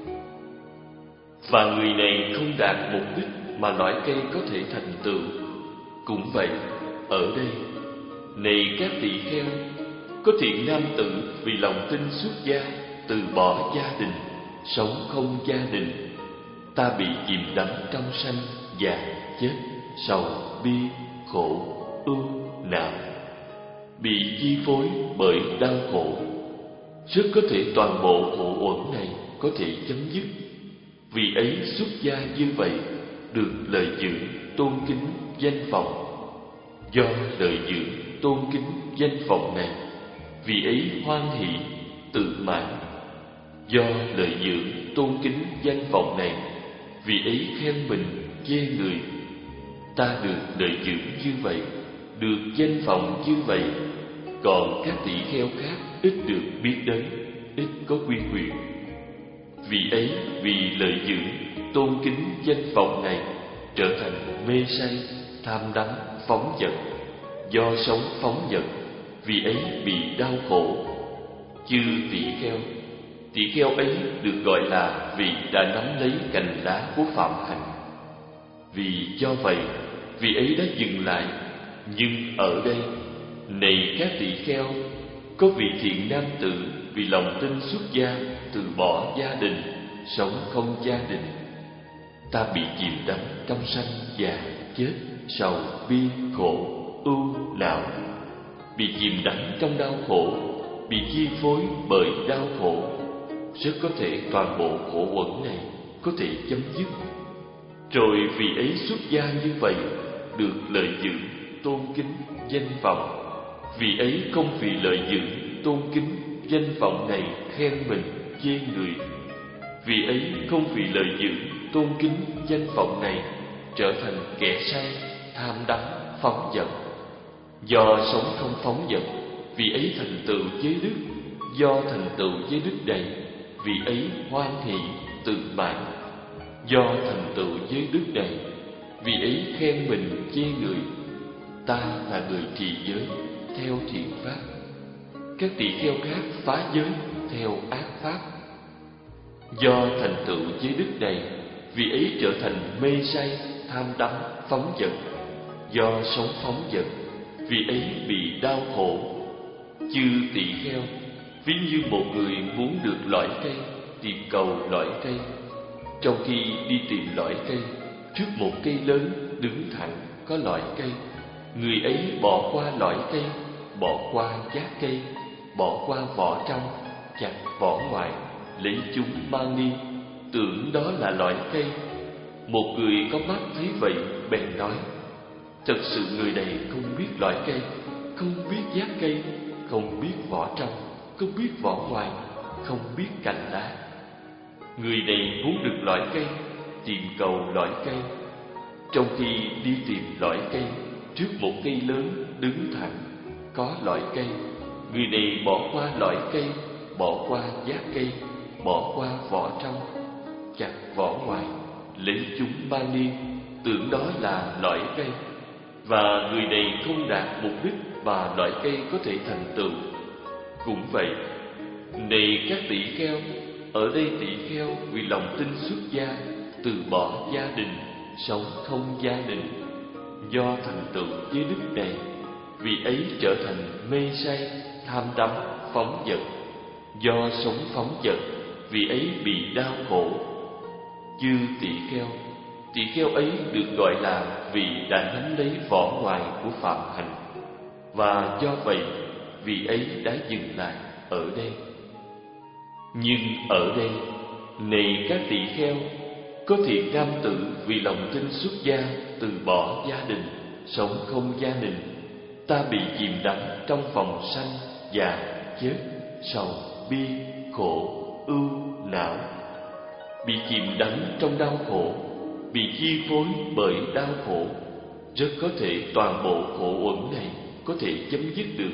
Và người này không đạt mục đích mà lõi cây có thể thành tựu. Cũng vậy, ở đây, này các tỳ kheo, có thiện nam tử vì lòng tin xuất gia, từ bỏ gia đình, sống không gia đình. Ta bị chìm đắm trong sanh, già, chết, sầu, bi, khổ, ưu, não, bị chi phối bởi đau khổ. Rất có thể toàn bộ khổ uẩn này có thể chấm dứt. Vì ấy xuất gia như vậy được lợi dưỡng tôn kính danh vọng. Do lợi dưỡng tôn kính danh vọng này, vì ấy hoan hỷ tự mãn. Do lợi dưỡng tôn kính danh vọng này, vì ấy khen mình chê người. Ta được lợi dưỡng như vậy, được danh vọng như vậy, còn các tỳ kheo khác ít được biết đến, ít có quy quyền. Vì ấy, vì lợi dưỡng tôn kính danh vọng này, trở thành mê say, tham đắm, phóng dật. Do sống phóng dật, vì ấy bị đau khổ. Chư tỳ kheo, tỳ kheo ấy được gọi là vị đã nắm lấy cành lá của phạm hạnh. Vì do vậy, vị ấy đã dừng lại. Nhưng ở đây, này các tỳ kheo, có vị thiện nam tử vì lòng tin xuất gia, từ bỏ gia đình, sống không gia đình. Ta bị chìm đắm trong sanh, già, chết, sầu, bi, khổ, ưu, não, bị chìm đắm trong đau khổ, bị chi phối bởi đau khổ. Rất có thể toàn bộ khổ uẩn này có thể chấm dứt. Rồi vì ấy xuất gia như vậy được lợi dưỡng tôn kính danh vọng. Vì ấy không vì lợi dưỡng tôn kính danh vọng này khen mình chê người. Vì ấy không vì lợi dưỡng tôn kính danh vọng này trở thành kẻ say, tham đắm, phóng dật. Do sống không phóng dật, vì ấy thành tựu giới đức. Do thành tựu giới đức này, vì ấy hoan hỷ tự mãn. Do thành tựu giới đức này, vì ấy khen mình chê người. Ta là người trì giới theo thiện pháp, các tỳ kheo khác phá giới theo ác pháp. Do thành tựu giới đức này, vì ấy trở thành mê say, tham đắm, phóng dật. Do sống phóng dật, vì ấy bị đau khổ. Chư tỳ kheo, ví như một người muốn được lõi cây, tìm cầu lõi cây. Trong khi đi tìm lõi cây, trước một cây lớn đứng thẳng có lõi cây, người ấy bỏ qua lõi cây, bỏ qua giác cây, bỏ qua vỏ trong, chặt vỏ ngoài, lấy chúng mang đi, tưởng đó là lõi cây. Một người có mắt thấy vậy bèn nói: thật sự người này không biết lõi cây, không biết giác cây, không biết vỏ trong, không biết vỏ ngoài, không biết cành lá. Người này muốn được lõi cây, tìm cầu lõi cây. Trong khi đi tìm lõi cây, trước một cây lớn đứng thẳng có lõi cây, người này bỏ qua lõi cây, bỏ qua giác cây, bỏ qua vỏ trong, chặt vỏ ngoài, lấy chúng mang đi, tưởng đó là lõi cây. Và người này không đạt mục đích mà lõi cây có thể thành tựu. Cũng vậy, này các tỳ kheo, ở đây tỳ kheo vì lòng tin xuất gia, từ bỏ gia đình, sống không gia đình. Do thành tựu giới đức này, vì ấy trở thành mê say, tham đắm, phóng dật. Do sống phóng dật, vì ấy bị đau khổ. Chư tỳ kheo, tỳ kheo ấy được gọi là vị đã nắm lấy vỏ ngoài của phạm hạnh. Và do vậy, vị ấy đã dừng lại ở đây. Nhưng ở đây, này các tỳ kheo, có thiện nam tử vì lòng tin xuất gia, từ bỏ gia đình, sống không gia đình. Ta bị chìm đắm trong vòng sanh, già, chết, sầu, bi, khổ, ưu, não, bị chìm đắm trong đau khổ, bị chi phối bởi đau khổ. Rất có thể toàn bộ khổ uẩn này có thể chấm dứt được.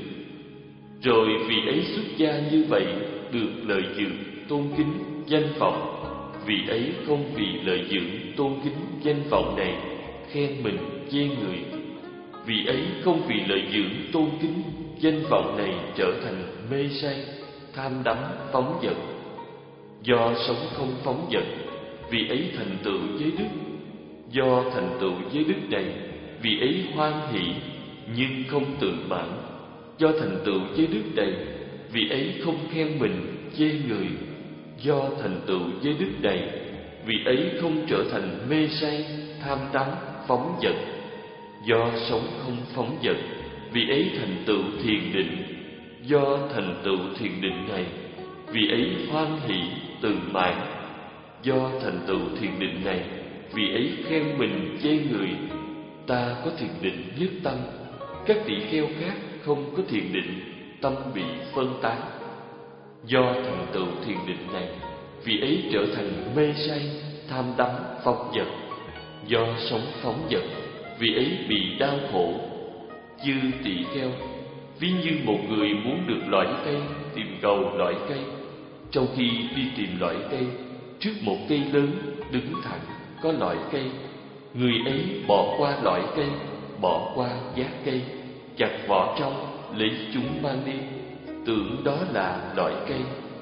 Rồi vì ấy xuất gia như vậy được lợi dưỡng tôn kính danh vọng. Vì ấy không vì lợi dưỡng tôn kính danh vọng này khen mình chê người. Vì ấy không vì lợi dưỡng tôn kính danh vọng này trở thành mê say, tham đắm phóng dật. Do sống không phóng dật, vì ấy thành tựu giới đức. Do thành tựu giới đức này, vì ấy hoan hỷ nhưng không tự mãn. Do thành tựu giới đức này, vì ấy không khen mình chê người. Do thành tựu giới đức này, vì ấy không trở thành mê say tham đắm phóng dật. Do sống không phóng dật, vì ấy thành tựu thiền định. Do thành tựu thiền định này, vì ấy hoan hỷ từ mãn. Do thành tựu thiền định này, vì ấy khen mình chê người. Ta có thiền định nhất tâm, các tỷ kheo khác không có thiền định, tâm bị phân tán. Do thành tựu thiền định này, vì ấy trở thành mê say tham đắm phóng dật. Do sống phóng dật, vì ấy bị đau khổ. Chư tỷ kheo, ví như một người muốn được loại cây, tìm cầu loại cây. Trong khi đi tìm loại cây, trước một cây lớn đứng thẳng có loại cây, người ấy bỏ qua loại cây, bỏ qua giá cây, chặt vỏ trong, lấy chúng mang đi, tưởng đó là loại cây.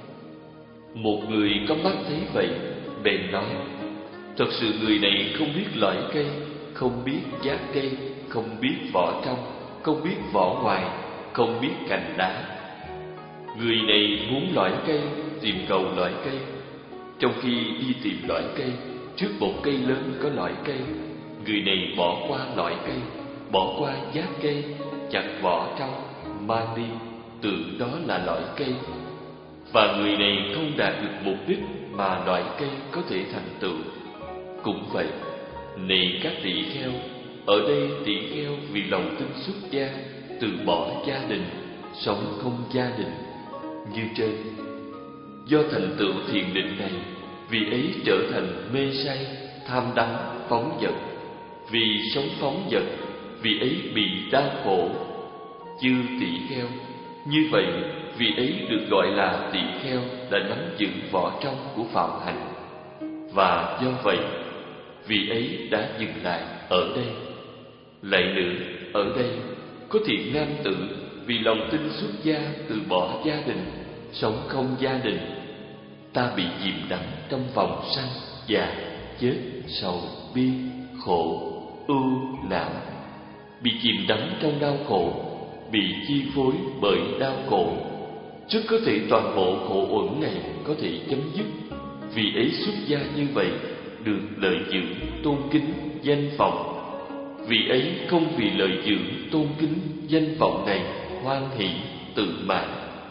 Một người có mắt thấy vậy, bèn nói: thật sự người này không biết loại cây, không biết giá cây, không biết vỏ trong, không biết vỏ ngoài, không biết cành lá. Người này muốn loại cây, tìm cầu loại cây. Trong khi đi tìm loại cây, trước một cây lớn có loại cây, người này bỏ qua loại cây, bỏ qua giá cây, chặt vỏ trong, mang đi, tưởng đó là loại cây. Và người này không đạt được mục đích mà loại cây có thể thành tựu. Cũng vậy, này các tỷ kheo, ở đây tỷ kheo vì lòng tin xuất gia, từ bỏ gia đình, sống không gia đình như trên. Do thành tựu thiền định này, vì ấy trở thành mê say, tham đắm, phóng dật. Vì sống phóng dật, vì ấy bị đau khổ. Chư tỷ kheo, như vậy vì ấy được gọi là tỷ kheo đã nắm giữ vỏ trong của phạm hạnh. Và do vậy, vì ấy đã dừng lại ở đây. Lại nữa, ở đây có thiện nam tử vì lòng tin xuất gia, từ bỏ gia đình, sống không gia đình. Ta bị chìm đắm trong vòng sanh, già, chết, sầu, bi, khổ, ưu, não. Bị chìm đắm trong đau khổ, bị chi phối bởi đau khổ. Trước có thể toàn bộ khổ uẩn này có thể chấm dứt. Vì ấy xuất gia như vậy, được lợi dưỡng, tôn kính, danh vọng. Vì ấy không vì lợi dưỡng, tôn kính, danh vọng này hoan hỷ, tự mãn.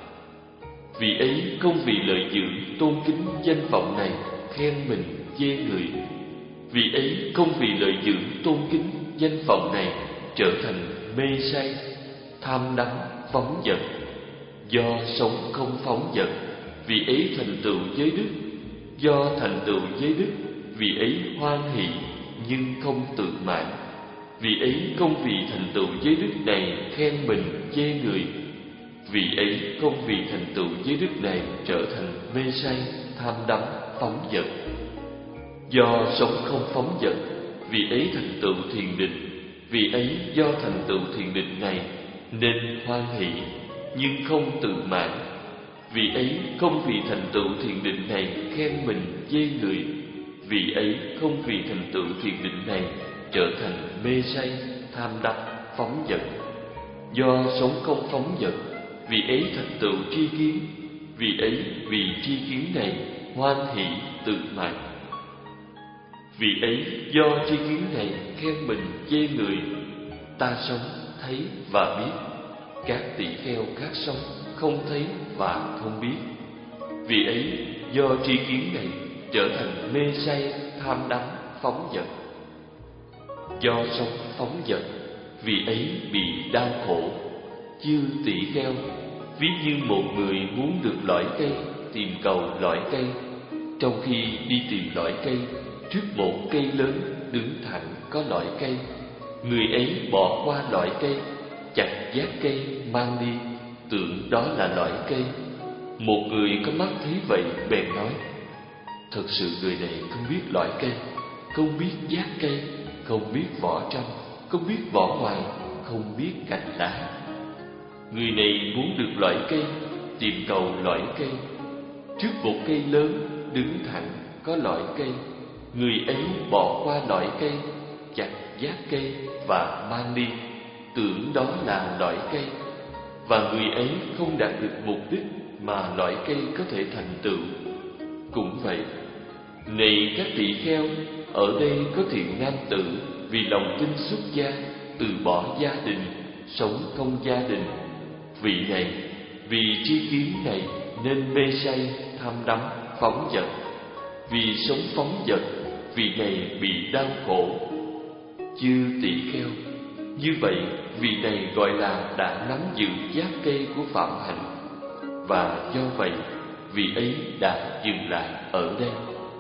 Vì ấy không vì lợi dưỡng, tôn kính, danh vọng này khen mình, chê người. Vì ấy không vì lợi dưỡng, tôn kính, danh vọng này trở thành mê say, tham đắm, phóng dật. Do sống không phóng dật, vì ấy thành tựu giới đức. Do thành tựu giới đức, vì ấy hoan hỷ nhưng không tự mãn. Vì ấy không vì thành tựu giới đức này khen mình, chê người. Vì ấy không vì thành tựu giới đức này trở thành mê say, tham đắm, phóng dật. Do sống không phóng dật, vì ấy thành tựu thiền định. Vì ấy do thành tựu thiền định này nên hoan hỷ nhưng không tự mãn. Vì ấy không vì thành tựu thiền định này khen mình, chê người. Vì ấy không vì thành tựu thiền định này trở thành mê say, tham đắm, phóng dật. Do sống không phóng dật, vì ấy thành tựu tri kiến. Vì ấy vì tri kiến này hoan hỷ tự mãn. Vì ấy do tri kiến này khen mình, chê người. Ta sống thấy và biết, các tỷ kheo khác sống không thấy và không biết. Vì ấy do tri kiến này trở thành mê say, tham đắm, phóng dật. Do sống phóng dật, vì ấy bị đau khổ. Chư tỷ kheo, ví như một người muốn được loại cây, tìm cầu loại cây. Trong khi đi tìm loại cây, trước một cây lớn đứng thẳng có loại cây, người ấy bỏ qua loại cây, chặt giác cây mang đi, tưởng đó là loại cây. Một người có mắt thấy vậy bèn nói: thật sự người này không biết loại cây, không biết giác cây, không biết vỏ trong, không biết vỏ ngoài, không biết cành lá. Người này muốn được loại cây, tìm cầu lõi cây. Trước một cây lớn đứng thẳng có lõi cây, người ấy bỏ qua lõi cây, chặt giác cây và mang đi, tưởng đó là lõi cây, và người ấy không đạt được mục đích mà lõi cây có thể thành tựu. Cũng vậy, này các tỳ kheo, ở đây có thiện nam tử vì lòng tin xuất gia, từ bỏ gia đình, sống không gia đình. Vị này vì tri kiến này nên mê say, tham đắm, phóng dật. Vì sống phóng dật, vị này bị đau khổ. Chư tỳ kheo, như vậy vị này gọi là đã nắm giữ giác cây của phạm hạnh, và do vậy vị ấy đã dừng lại ở đây.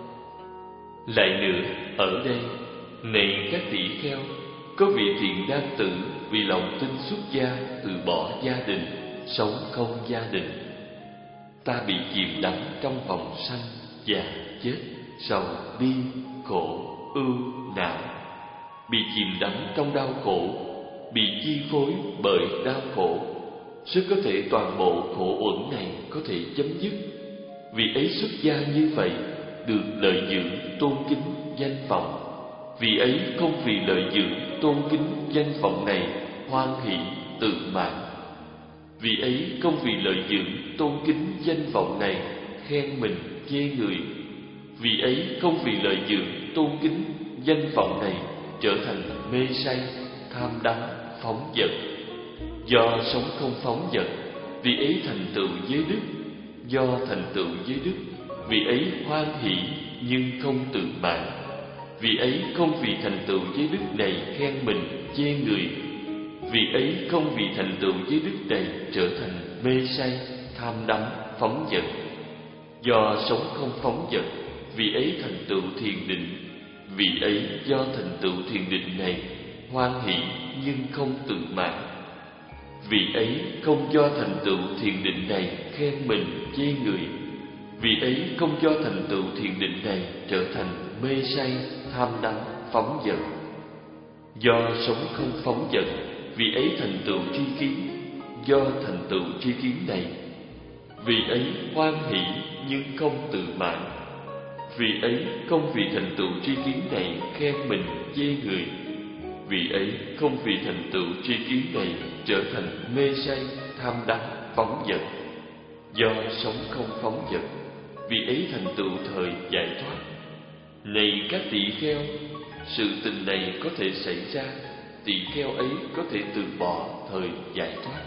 Lại nữa, ở đây, này các tỳ kheo, có vị thiện nam tử vì lòng tin xuất gia, từ bỏ gia đình, sống không gia đình. Ta bị chìm đắm trong vòng sanh, già, chết, sầu, bi, khổ, ưu, não. Bị chìm đắm trong đau khổ, bị chi phối bởi đau khổ. Rất có thể toàn bộ khổ uẩn này có thể chấm dứt. Vì ấy xuất gia như vậy, được lợi dưỡng tôn kính danh vọng. Vì ấy không vì lợi dưỡng tôn kính danh vọng này hoan hỷ tự mãn. Vì ấy không vì lợi dưỡng tôn kính danh vọng này khen mình chê người. Vì ấy không vì lợi dưỡng tôn kính danh vọng này trở thành mê say, tham đắm, phóng dật. Do sống không phóng dật, vì ấy thành tựu giới đức. Do thành tựu giới đức, vì ấy hoan hỷ nhưng không tự mãn. Vì ấy không vì thành tựu giới đức này khen mình chê người. Vì ấy không vì thành tựu giới đức này trở thành mê say, tham đắm, phóng dật. Do sống không phóng dật, vì ấy thành tựu thiền định. Vì ấy do thành tựu thiền định này hoan hỷ nhưng không tự mãn. Vì ấy không do thành tựu thiền định này khen mình chê người. Vì ấy không do thành tựu thiền định này trở thành mê say, tham đắm, phóng dật. Do sống không phóng dật, vì ấy thành tựu tri kiến. Do thành tựu tri kiến này, vì ấy hoan hỷ nhưng không tự mãn. Vì ấy không vì thành tựu tri kiến này khen mình chê người. Vì ấy không vì thành tựu tri kiến này trở thành mê say, tham đắm, phóng dật. Do sống không phóng dật, vì ấy thành tựu thời giải thoát. Này các tỳ kheo, sự tình này có thể xảy ra, tỳ kheo ấy có thể từ bỏ thời giải thoát.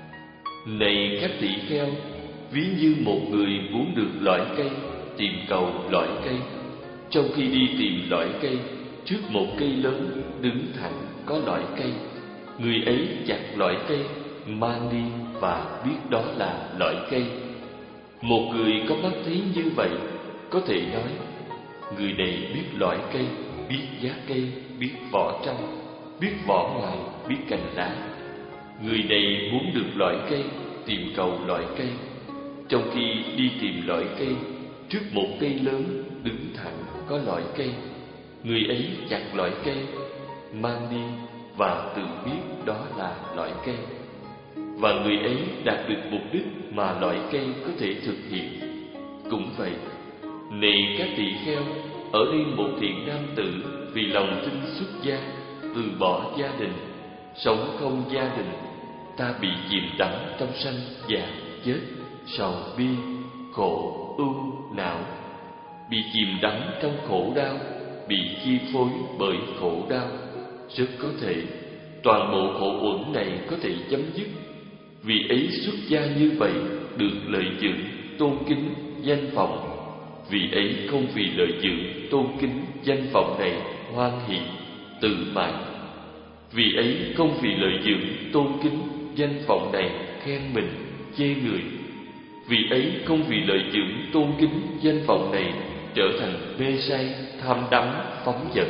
Này các tỳ kheo, ví như một người muốn được lõi cây, tìm cầu lõi cây. Trong khi đi tìm lõi cây, trước một cây lớn đứng thẳng có lõi cây, người ấy chặt lõi cây, mang đi và biết đó là lõi cây. Một người có mắt thấy như vậy có thể nói, người này biết lõi cây, biết giá cây, biết vỏ trong, biết vỏ ngoài, biết cành lá. Người này muốn được lõi cây, tìm cầu lõi cây. Trong khi đi tìm lõi cây, trước một cây lớn đứng thẳng có lõi cây, người ấy chặt lõi cây, mang đi và tự biết đó là lõi cây. Và người ấy đạt được mục đích mà lõi cây có thể thực hiện. Cũng vậy, này các tỳ kheo, ở đây một thiện nam tử vì lòng tin xuất gia, từ bỏ gia đình, sống không gia đình. Ta bị chìm đắm trong sanh, già, chết, sầu, bi, khổ, ưu, não. Bị chìm đắm trong khổ đau, bị chi phối bởi khổ đau. Rất có thể toàn bộ khổ uẩn này có thể chấm dứt. Vì ấy xuất gia như vậy, được lợi dưỡng tôn kính danh vọng. Vì ấy không vì lợi dưỡng tôn kính danh vọng này hoan hỷ tự mãn. Vì ấy không vì lợi dưỡng tôn kính danh vọng này khen mình chê người. Vì ấy không vì lợi dưỡng tôn kính danh vọng này trở thành mê say, tham đắm, phóng dật.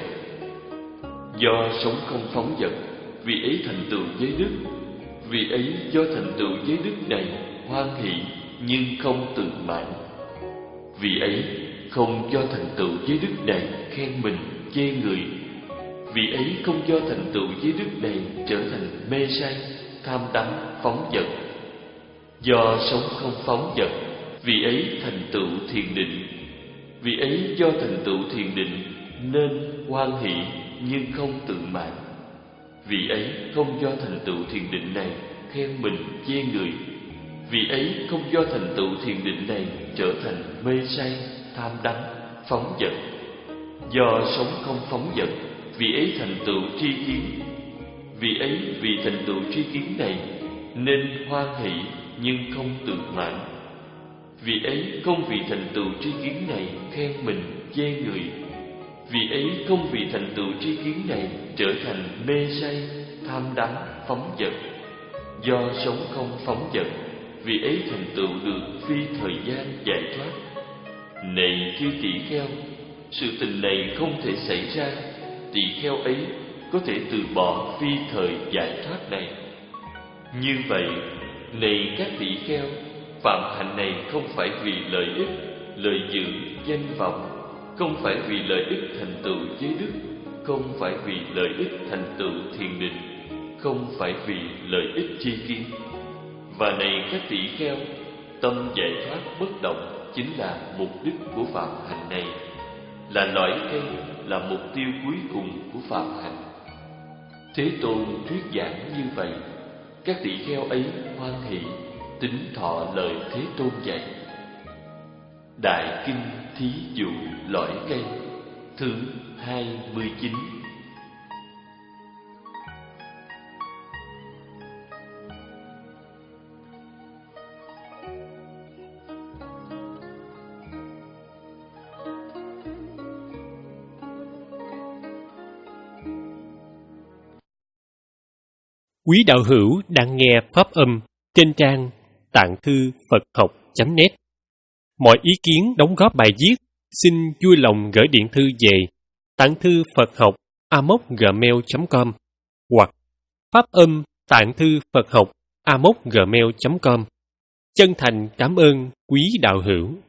Do sống không phóng dật, vì ấy thành tựu giới đức. Vì ấy do thành tựu giới đức này hoan hỷ nhưng không tự mãn. Vì ấy không do thành tựu giới đức này khen mình chê người. Vì ấy không do thành tựu giới đức này trở thành mê say, tham đắm, phóng dật. Do sống không phóng dật, vị ấy thành tựu thiền định. Vị ấy do thành tựu thiền định nên hoan hỷ nhưng không tự mãn. Vị ấy không do thành tựu thiền định này khen mình chê người. Vị ấy không do thành tựu thiền định này trở thành mê say, tham đắm, phóng dật. Do sống không phóng dật, vị ấy thành tựu tri kiến. Vị ấy vì thành tựu tri kiến này nên hoan hỷ nhưng không tự mãn. Vị ấy không vì thành tựu tri kiến này khen mình chê người. Vị ấy không vì thành tựu tri kiến này trở thành mê say, tham đắm, phóng dật. Do sống không phóng dật, vị ấy thành tựu được phi thời gian giải thoát. Này chư tỷ kheo, sự tình này không thể xảy ra, tỷ kheo ấy có thể từ bỏ phi thời giải thoát này. Như vậy, này các tỷ kheo, phạm hạnh này không phải vì lợi ích, lợi dưỡng, danh vọng, không phải vì lợi ích thành tựu giới đức, không phải vì lợi ích thành tựu thiền định, không phải vì lợi ích tri kiến. Và này các tỷ kheo, tâm giải thoát bất động chính là mục đích của phạm hạnh này, là lõi cây, là mục tiêu cuối cùng của phạm hạnh. Thế Tôn thuyết giảng như vậy, các tỷ kheo ấy hoan hỷ, tín thọ lời Thế Tôn dạy. Đại Kinh Thí Dụ Lõi Cây thứ hai mươi chín. Quý đạo hữu đang nghe pháp âm trên trang tạng thư Phật học chấm net. Mọi ý kiến đóng góp bài viết xin vui lòng gửi điện thư về tạng thư Phật học a m o c gmail chấm com hoặc pháp âm tạng thư Phật học a m o c gmail chấm com. Chân thành cảm ơn quý đạo hữu.